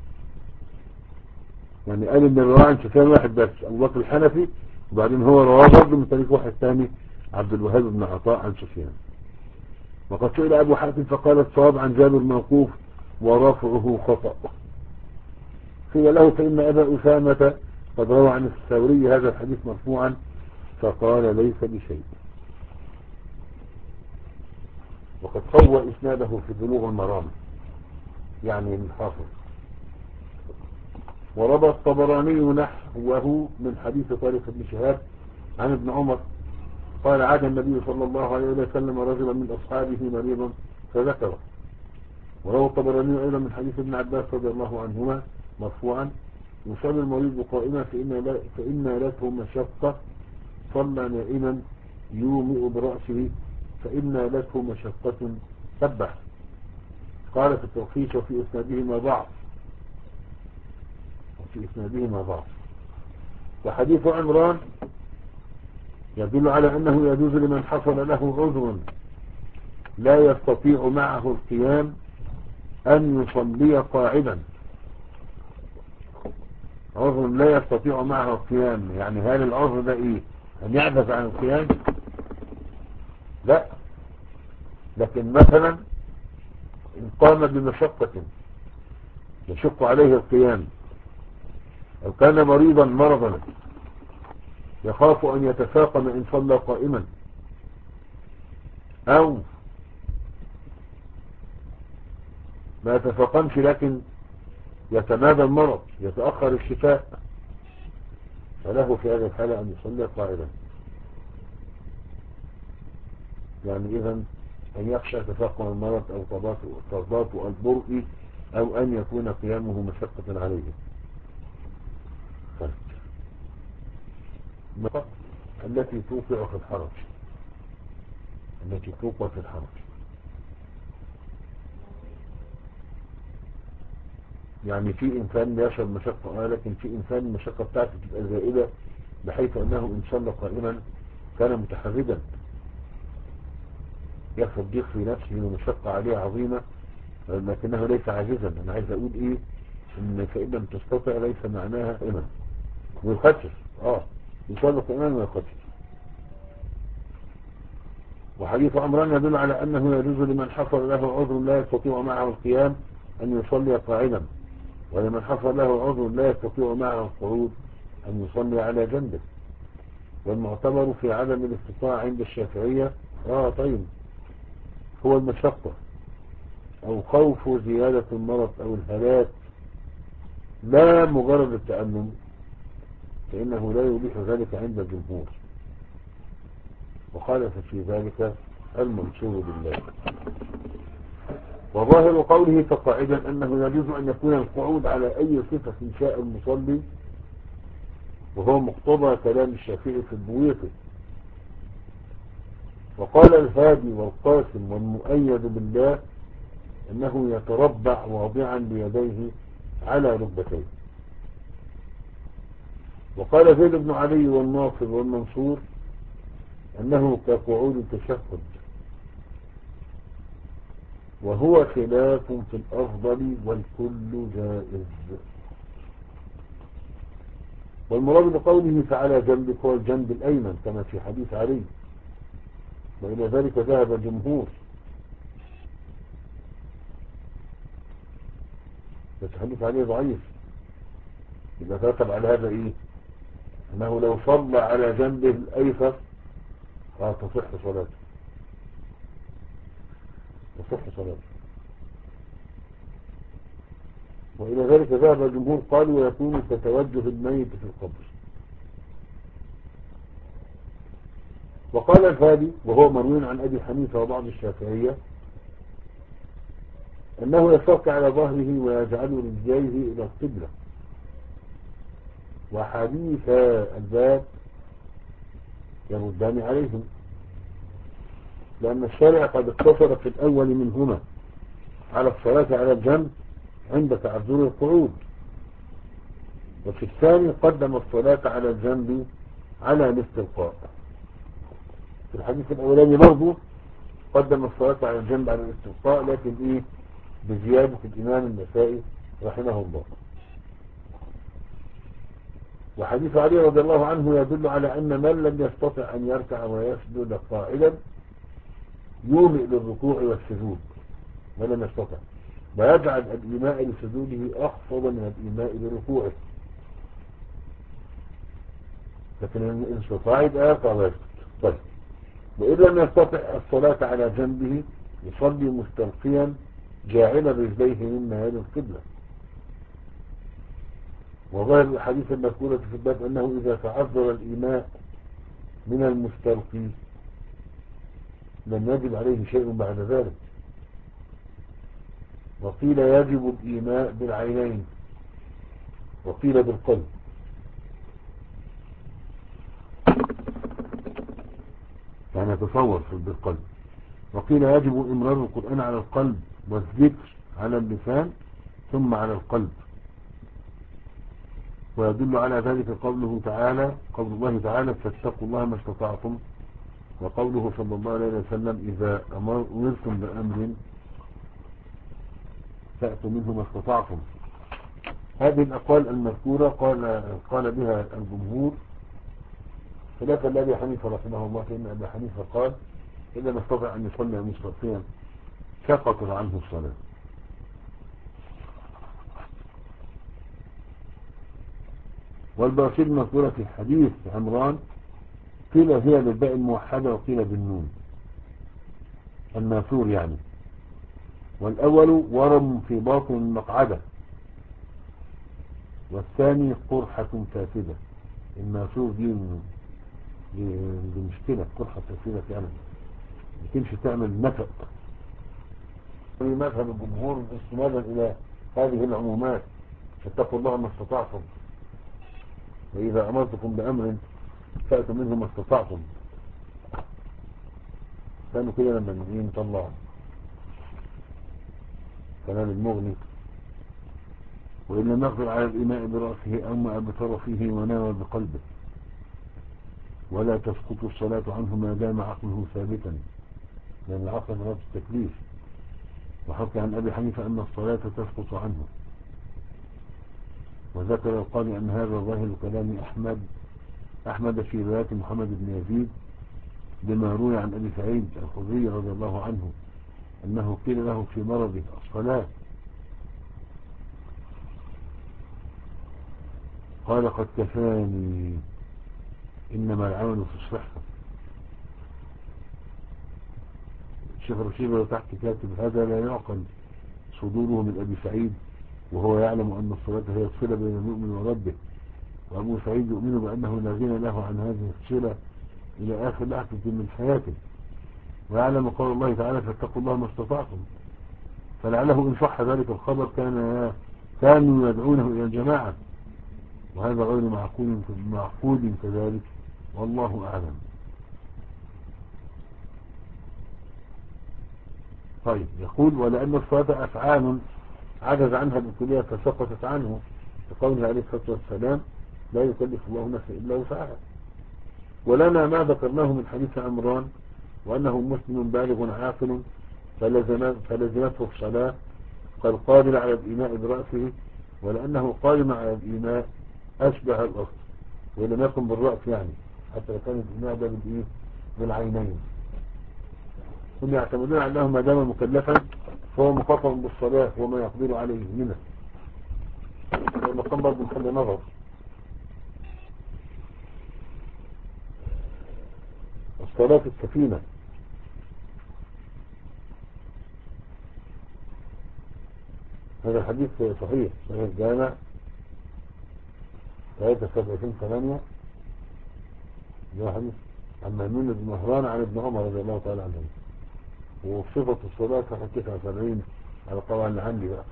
يعني قال ان الرواية عن سفيان واحد بس أبو بكر الحنفي، وبعدين هو رواه برضه من طريق واحد ثاني عبد الوهاب بن عطاء عن سفيان. وقد سئل أبو حاتم فقال الصواب عن جابر موقوف ورفعه خطأ. قيل له فإن أبا أسامة قد روى عن الثوري هذا الحديث مرفوعا فقال ليس بشيء. وقد قوى إسناده في بلوغ المرام يعني الحافظ. وربى الطبراني نحوه من حديث طارق بن شهاب عن ابن عمر قال عاد النبي صلى الله عليه وسلم رجلا من أصحابه مريضا فذكره. وروى الطبراني أيضا من حديث ابن عباس رضي الله عنهما مرفوعا يصلي المريض قائما فإن, فإن لته مشقة صلى نائما يومئ برأسه فإن لته مشقة سبح. قال في التوفيش وفي إسنادهما ضعف وفي إسنادهما ضعف. وحديث عمران يدل على أنه يجوز لمن حصل له عذر لا يستطيع معه القيام أن يصلي قاعدا. عذر لا يستطيع معه القيام، يعني هل العذر ده إيه؟ أن يعجز عن القيام؟ لا، لكن مثلا إن قام بمشقة يشق عليه القيام أو كان مريضا مرضا يخاف أن يتفاقم إن صلى قائما، أو ما يتفاقمش لكن يتمادى المرض يتأخر الشفاء، فله في هذه الحالة أن يصلي قائما. يعني إذن أن يخشى تفاقم المرض أو تضاط البرء أو أن يكون قيامه مشقة عليه. التي توقع في الحرج التي توقع في الحرج يعني في إنسان يشعر مشقة، لكن في إنسان المشقة بتاعته تبقى زائدة بحيث أنه إن صلى قائما كان متحرجا ياخد ضيق في نفسه ومشقة عليه عظيمة، لكنه ليس عاجزا. أنا عايز أقول إيه؟ إن فإن لم تستطع ليس معناها إيمان ويخفف آه يصلي قائما ويخفف. وحديث عمران يدل على أنه يجوز لمن حصل له عذر لا يستطيع معه القيام أن يصلي قاعدا، ولمن حصل له عذر لا يستطيع معه القعود أن يصلي على جنبه. والمعتبر في عدم الاستطاعة عند الشافعية آه طيب هو المشقة أو خوف زيادة المرض أو الهلاك لا مجرد التأمم، فإنه لا يبيح ذلك عند الجمهور، وخالف في ذلك المنصور بالله. وظاهر قوله فقاعدا أنه يجوز أن يكون القعود على أي صفة شاء المصلي وهو مقتضى كلام الشافعي في البويطي. وقال الهادي والقاسم والمؤيد بالله انه يتربع واضعا بيديه على ركبتيه. وقال زيد بن علي والناصر والمنصور انه كقعود التشهد، وهو خلاف في الافضل والكل جائز. والمراد بقوله فعلى جنبك هو الجنب الايمن كما في حديث علي، والى ذلك ذهب الجمهور، بس حديث علي ضعيف. يبقى ترتب على هذا ايه؟ انه لو صلى على جنبه الايسر تصح صلاته، تصح صلاته. والى ذلك ذهب الجمهور قالوا ويكون كتوجه الميت في القبر. وقال الفادي وهو مروي عن ابي حنيفه وبعض الشافعيه انه يستلقي على ظهره ويجعل رجليه الى القبله. وحديث الباب يردان عليهم، لأن الشارع قد اقتصر في الأول منهما على الصلاة على الجنب عند تعذر القعود، وفي الثاني قدم الصلاة على الجنب على الاستلقاء. في الحديث الأولاني برضه قدم الصلاة على الجنب على الاستلقاء، لكن إيه؟ بزيادة الإمام النسائي رحمه الله. وحديث علي رضي الله عنه يدل على أن من لم يستطع أن يركع ويسجد قائلا يومئ للركوع والسجود، من لم يستطع، ويجعل الإيماء لسجوده أخفض من الإيماء لركوعه. لكن إن استطاع يبقى يركع ويسجد. طيب، وإن لم يستطع الصلاة على جنبه يصلي مستلقيا جاعلا رجليه مما يلي القبلة. وظاهر الحديث المذكورة في الباب أنه إذا تعذر الإيماء من المستلقي لم يجب عليه شيء بعد ذلك. وقيل يجب الإيماء بالعينين، وقيل بالقلب. يعني يتصور بالقلب. وقيل يجب إمرار القرآن على القلب والذكر على اللسان ثم على القلب. ويدل على ذلك قوله تعالى قول الله تعالى فاتقوا الله ما استطعتم، وقوله صلى الله عليه وسلم إذا أمرتم بأمر فأتوا منه ما استطعتم. هذه الأقوال المذكورة قال قال بها الجمهور خلافا لأبي حنيفة رحمه الله، فإن أبي حنيفة قال إذا ما استطع أن يصلي مستقيما سقط عنه الصلاة. والباقي المذكورة في حديث عمران قيل هي بالباء الموحدة وقيل بالنون الناثور يعني. والأول ورم في باطن المقعدة، والثاني قرحة فاسدة. الناثور دي دي مشكلة، قرحة فاسدة يعني بتمشي تعمل نفق. في مذهب الجمهور استنادا إلى هذه العمومات فاتقوا الله ما استطعتم، وإذا أمرتكم بأمر فأتوا منه ما استطعتم. كانوا كده لما نجي نطلع كلام المغني وإن لم يقدر على الإيماء برأسه أما بطرفه ونام بقلبه ولا تسقط الصلاة عنه ما دام عقله ثابتا، لأن العقل غير التكليف. وحكى عن أبي حنيفة أن الصلاة تسقط عنه. وذكر القاضي أن هذا ظاهر كلام أحمد أحمد في رواية محمد بن يزيد بما روي عن أبي سعيد الخدري رضي الله عنه أنه قيل له في مرضه الصلاة قال قد كفاني إنما العمل في الصحة. الشيخ رشيد لو تحت كاتب هذا لا يعقل صدوره من أبي سعيد وهو يعلم أن الصلاة هي الصلة بين المؤمن وربه، وأبو سعيد يؤمن بأنه لا غنى له عن هذه الصلة إلى آخر لحظة من حياته، ويعلم قول الله تعالى فاتقوا الله ما استطعتم. فلعله إن صح ذلك الخبر كان كانوا يدعونه إلى الجماعة، وهذا غير معقول معقول كذلك، والله أعلم. طيب يقول ولأن الصلاة أفعال عجز عنها الابتلاء فسقطت عنه، بقوله عليه الصلاة والسلام لا يكلف الله نفسا إلا وسعها. ولنا ما ذكرناه من حديث عمران وأنه مسلم بالغ عاقل فلزمته الصلاة كالقادر على الإيماء برأسه، ولأنه قادم على الإيماء أشبه الأصل ولم يكن بالرأس، يعني حتى لو كان الإيماء ده بالإيه بالعينين. هم يعتمدون على أنه ما دام مكلفا فهو مخاطب بالصلاة وما يقدر عليه منه، والمقام برضه محل نظر. الصلاة في السفينة، هذا الحديث صحيح صحيح الجامع ثلاثة وسبعين ثمانية، ده حديث عن ميمون بن مهران عن ابن عمر رضي الله تعالى عنه. وصفة الصلاة صحيح تسعة وسبعين على طبعا اللي عندي بقى.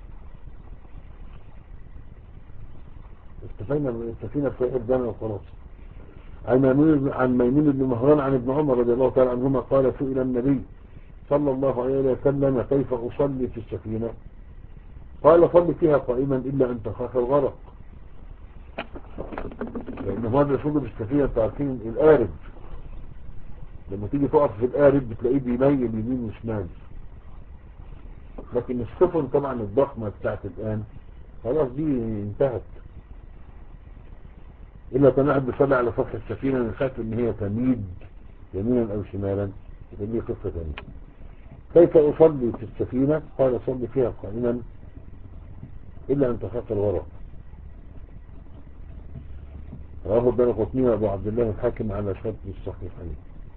استفينا السفينة في الجامع وخلاص. عن ميمون عن ميمون بن مهران عن ابن عمر رضي الله تعالى عنهما قال سئل النبي صلى الله عليه وسلم كيف أصلي في السفينة؟ قال صلي فيها قائما إلا أن تخاف الغرق، لأن هذا يصد بالسفينة. تعرفين القارب لما تيجي تقف في القارب بتلاقيه بيميل يمين وشمال، لكن السفن طبعا الضخمة بتاعت الآن خلاص دي انتهت، إلا كان واحد بيصلي على سطح السفينة نخاف إن هي تميد يمينا أو شمالا، دي قصة ثانية. كيف أصلي في السفينة؟ قال صلي فيها قائما إلا أن تخاف الغرق. رواه الدارقطني وأبو عبد الله الحاكم على شرط الصحيحين.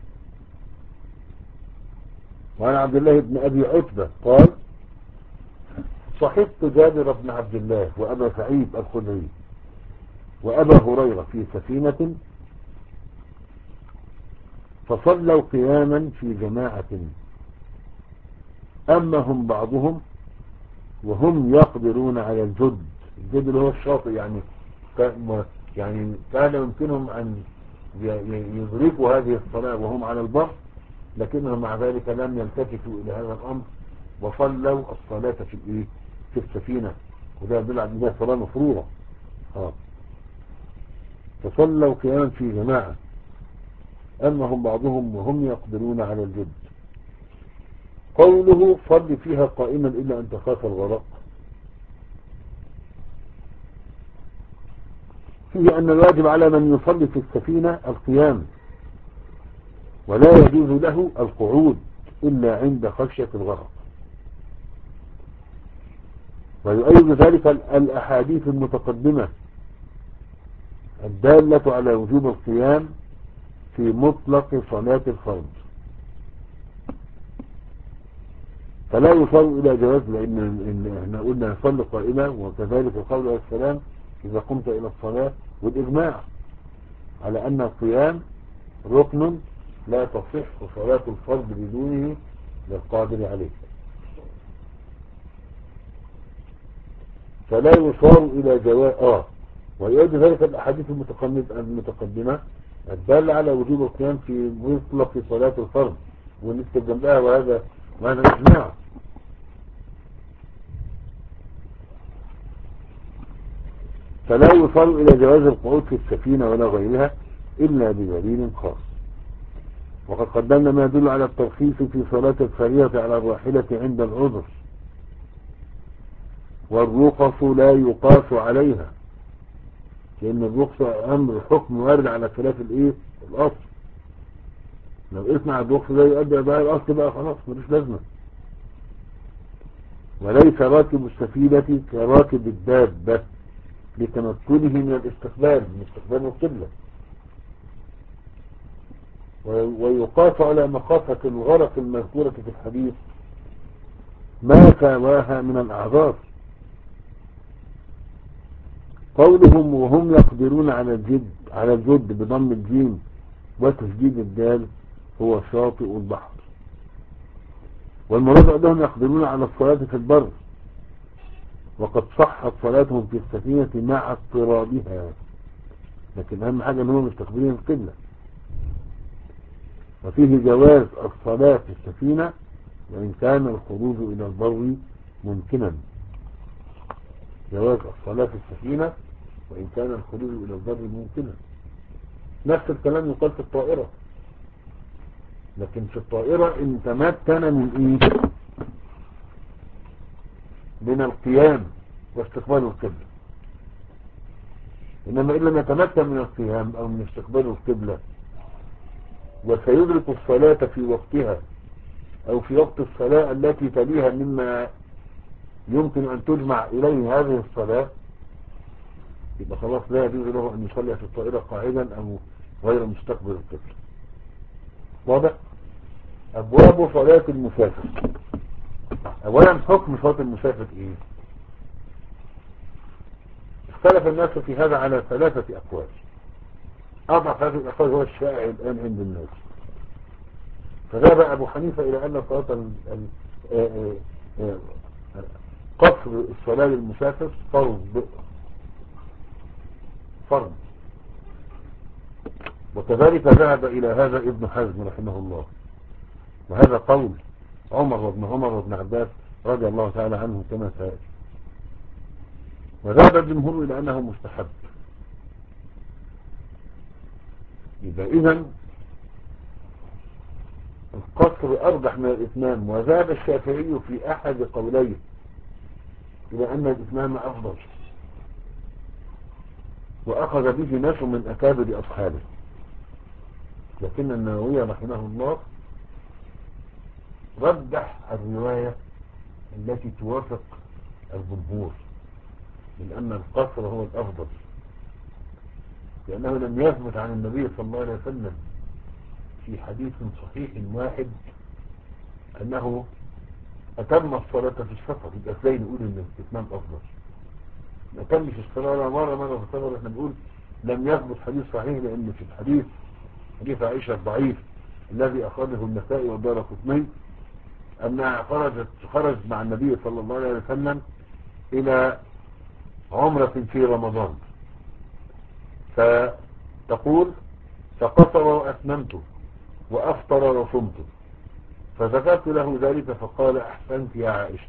وعن عبد الله بن أبي عتبة قال صحبت جابر بن عبد الله وأبا سعيد الخدري وأبا هريرة في سفينة فصلوا قياما في جماعة، أما هم بعضهم وهم يقدرون على الجد. الجد اللي هو الشاطئ، يعني يعني كان يمكنهم أن يدركوا هذه الصلاة وهم على البر، لكنهم مع ذلك لم يلتفتوا إلى هذا الأمر وصلوا الصلاة في الإيه في السفينة، وده يدل على أنها صلاة مفروضة. اه فصلوا قياما في جماعة، أما هم بعضهم وهم يقدرون على الجد. قوله صل فيها قائما إلا أن تخاف الغرق فيه أن الواجب على من يصلي في السفينة القيام، ولا يجوز له القعود إلا عند خشية الغرق. ويؤيد ذلك الأحاديث المتقدمة الدالة على وجوب القيام في مطلق صلاة الفرض، فلا يصار إلى جواز، لأن إن احنا قلنا يصلي قائمة، وكذلك القول عليه السلام إذا قمت إلى الصلاة، والإجماع على أن القيام ركن لا تصح صلاة الفرض بدونه للقادر عليه، فلا يصار إلى جواز. آه ويؤدي ذلك الأحاديث المتقدمة الدالة على وجوب القيام في مطلق صلاة الفرض ونكتب جنبها وهذا وهذا إجماع. فلا يصار إلى جواز القعود في السفينة ولا غيرها إلا بدليل خاص. وقد قدمنا ما يدل على الترخيص في صلاة الفريضة على الراحلة عند العذر، والرخص لا يقاس عليها، لأن الرخصة أمر حكم وارد على خلاف الإيه الأصل. لو اسمع الرخص ده يؤدي بقى الأصل بقى خلاص ملوش لازمة. وليس راكب السفينة كراكب الدابة لتمكنه من الاستقبال من استقبال القبلة، ويقاس على مخافة الغرق المذكورة في الحديث ما سواها من الأعذار. قولهم وهم يقدرون على الجد على الجد بضم الجيم وتشديد الدال هو شاطئ البحر، والمراد أنهم يقدرون على الصلاة في البر، وقد صحت صلاتهم في السفينة مع اضطرابها، لكن أهم حاجة أنهم مستقبلين القبلة. وفيه جواز الصلاة في السفينة وإن كان الخروج إلى البر ممكنا. جواز الصلاة في السفينة وإن كان الخروج إلى البر ممكنا. نفس الكلام يقال في الطائرة، لكن في الطائرة إن تمكن من إيه؟ من القيام واستقبال القبلة. إنما إن لم يتمكن من القيام أو من استقبال القبلة وسيدرك الصلاة في وقتها أو في وقت الصلاة التي تليها مما يمكن أن تجمع إليه هذه الصلاة، يبقى خلاص لا يجوز له أن يصلي في الطائرة قاعدا أو غير مستقبل القبلة. واضح؟ أبواب صلاة المسافر. أولا حكم صلاة المسافر إيه؟ اختلف الناس في هذا على ثلاثة أقوال. أضعف هذه الأقوال هو الشائع الآن عند الناس. فذهب أبو حنيفة إلى أن صلاة قصر الصلاة للمسافر فرض فرض وكذلك ذهب إلى هذا ابن حزم رحمه الله، وهذا قول عمر وابن عمر وابن عباس رضي الله تعالى عنهم كما سيأتي. وذهب الجمهور إلى أنه مستحب. يبقى إذن القصر أرجح من الإتمام. وذهب الشافعي في أحد قوليه إلى أن الإتمام أفضل، وأخذ به ناس من أكابر أصحابه. لكن النووي رحمه الله رجح الرواية التي توافق الجمهور من أن القصر هو الأفضل، لأنه لم يثبت عن النبي صلى الله عليه وسلم في حديث صحيح واحد أنه أتم الصلاة في السفر. يبقى ازاي نقول أن الإتمام أفضل؟ ما تمش الصلاة ولا مرة مرة في السفر. احنا بنقول لم يثبت حديث صحيح، لأن في الحديث حديث عائشة الضعيف الذي أخرجه النسائي والدارقطني أنها خرجت خرج مع النبي صلى الله عليه وسلم إلى عمرة في رمضان، فتقول فقصر وأتممت وأفطر وصمت، فذكرت له ذلك فقال أحسنت يا عائشة،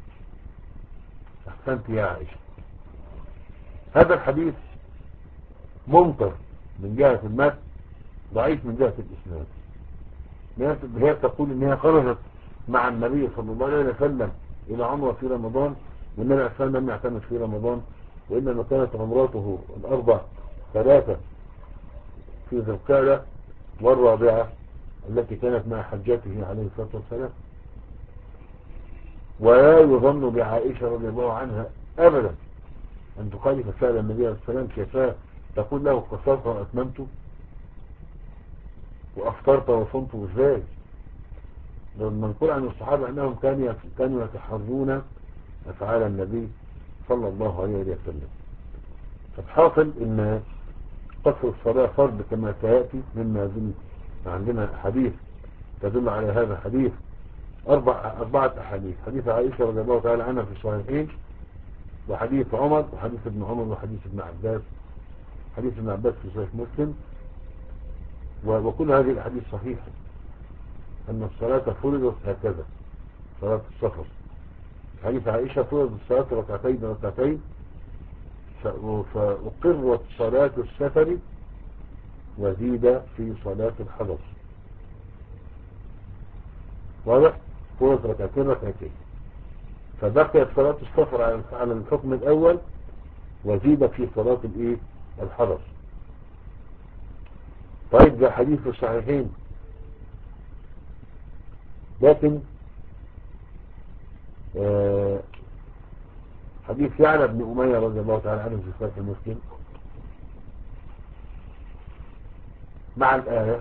أحسنت يا عائشة. هذا الحديث منكر من جهة المتن، ضعيف من جهة الإسناد. هي تقول إنها خرجت مع النبي صلى الله عليه وسلم إلى عمرة في رمضان، والنبي عليه الصلاة والسلام لم يعتمد في رمضان، وإنما كانت عمراته الأربع ثلاثة في ذي القعدة والرابعة التي كانت مع حجته عليه الصلاة والسلام. ولا يظن بعائشة رضي الله عنها أبدا أن تخالف فعل النبي عليه الصلاة والسلام كفاه تقول له قصرت وأتممت وأفطرت وصمت ازاي؟ لما نقول عن الصحابة أنهم كانوا كانوا يتحرون أفعال النبي صلى الله عليه وسلم. فالحاصل إن قصر الصلاة فرض كما سيأتي، مما يدل عندنا حديث تدل على هذا حديث أربع أربعة أحاديث: حديث عائشة رضي الله تعالى عنها في الصحيحين، وحديث عمر، وحديث ابن عمر، وحديث ابن عباس، حديث ابن عباس في صحيح مسلم. وكل هذه الأحاديث صحيحة أن الصلاة فرضت هكذا، صلاة السفر. حديث عائشة فرضت الصلاة ركعتين ركعتين فأقرت صلاة السفر وزيد في صلاة الحضر. واضح؟ فرضت ركعتين ركعتين فبقيت صلاة السفر على الحكم الأول وزيد في صلاة الإيه؟ الحضر. طيب ده حديث في الصحيحين، لكن آه حديث يعلى بن أمية رضي الله تعالى عنه في صحيح مسلم مع الآية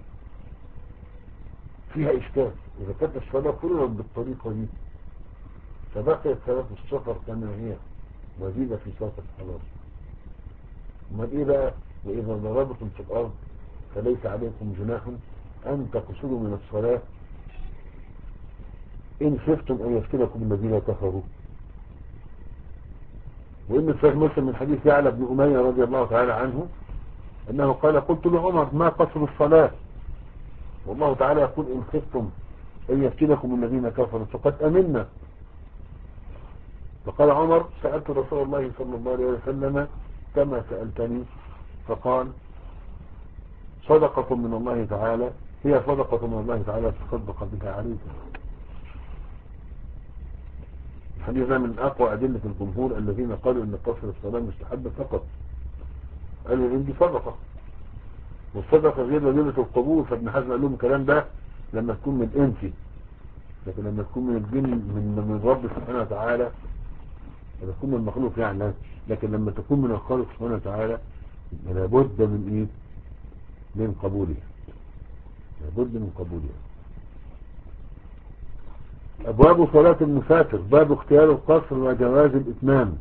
فيها إشكال. إذا كانت الصلاة فرضت بالطريقة دي فبقيت صلاة السفر كما هي وزيد في صلاة الحضر. امال إيه بقى؟ وإذا ضربتم في الأرض فليس عليكم جناح أن تقصروا من الصلاة إن خفتم أن يفتنكم الذين كفروا. وإن في صحيح مسلم من حديث يعلى بن أمية رضي الله تعالى عنه أنه قال قلت لعمر ما قصر الصلاة والله تعالى يقول إن خفتم أن يفتنكم الذين كفروا فقد أمنا. فقال عمر سألت رسول الله صلى الله عليه وسلم كما سألتني فقال صدقة من الله تعالى هي صدقة من الله تعالى تصدق بها عليكم. الحديث من أقوى أدلة الجمهور الذين قالوا أن قصر الصلاة مستحب فقط، قالوا إن دي صدقة، والصدقة غير وجيبة القبول. فابن حزم قال لهم الكلام ده لما تكون من إنسي، لكن لما تكون من الجن من من رب سبحانه وتعالى لما تكون من المخلوق يعني، لكن لما تكون من الخالق سبحانه وتعالى لابد من إيه؟ من قبولها، لابد من قبولها. أبواب صلاة المسافر، باب اختيار القصر وجواز الإتمام.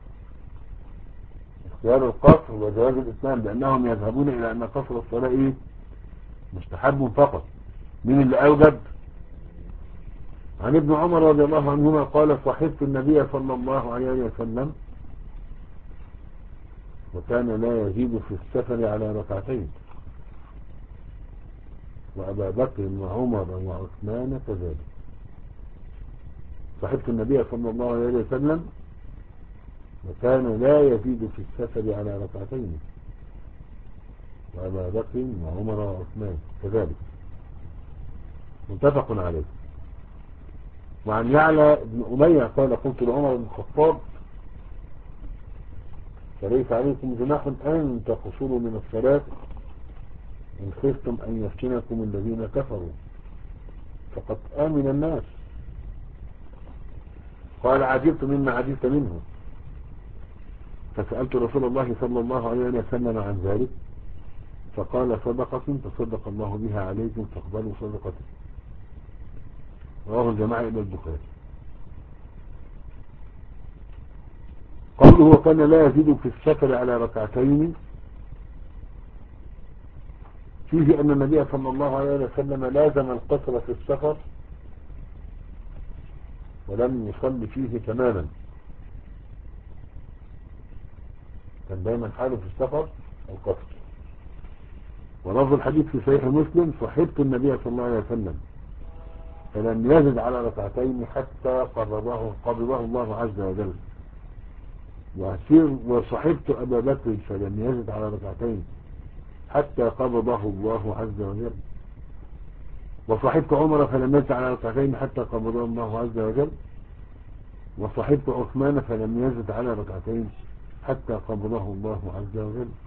اختيار القصر وجواز الإتمام لأنهم يذهبون إلى أن قصر الصلاة إيه؟ مستحب فقط. من اللي أوجد؟ عن ابن عمر رضي الله عنهما قال صحبت النبي صلى الله عليه وسلم وكان لا يزيد في السفر على ركعتين وأبا بكر وعمر وعثمان كذلك. صحبت النبي صلى الله عليه وسلم وكان لا يزيد في السفر على ركعتين وأبا بكر وعمر وعثمان كذلك، متفق عليه. وعن يعلى بن أمية قال قلت لعمر بن الخطاب فليس عليكم جناح أن تقصروا من الصلاة إن خفتم أن يفتنكم الذين كفروا فقد آمن الناس. قال عجبت مما عجبت منه فسألت رسول الله صلى الله عليه وسلم عن ذلك فقال صدقة تصدق الله بها عليكم فاقبلوا صدقته. رواه الجماعة إلى البخاري. قوله وكان لا يزيد في السفر على ركعتين فيه أن النبي صلى الله عليه وسلم لازم القصر في السفر ولم يصلي فيه تماما، كان دائما حاله في السفر القصر. ولفظ الحديث في صحيح مسلم صحبت النبي صلى الله عليه وسلم فلم يزد على ركعتين حتى قبضه قبضه الله عز وجل، وصحبت أبا بكر فلم يزد على ركعتين حتى قبضه الله عز وجل، وصحبت عمر فلم يزد على ركعتين حتى قبضه الله عز وجل، وصحبت عثمان فلم يزد على ركعتين حتى قبضه الله عز وجل.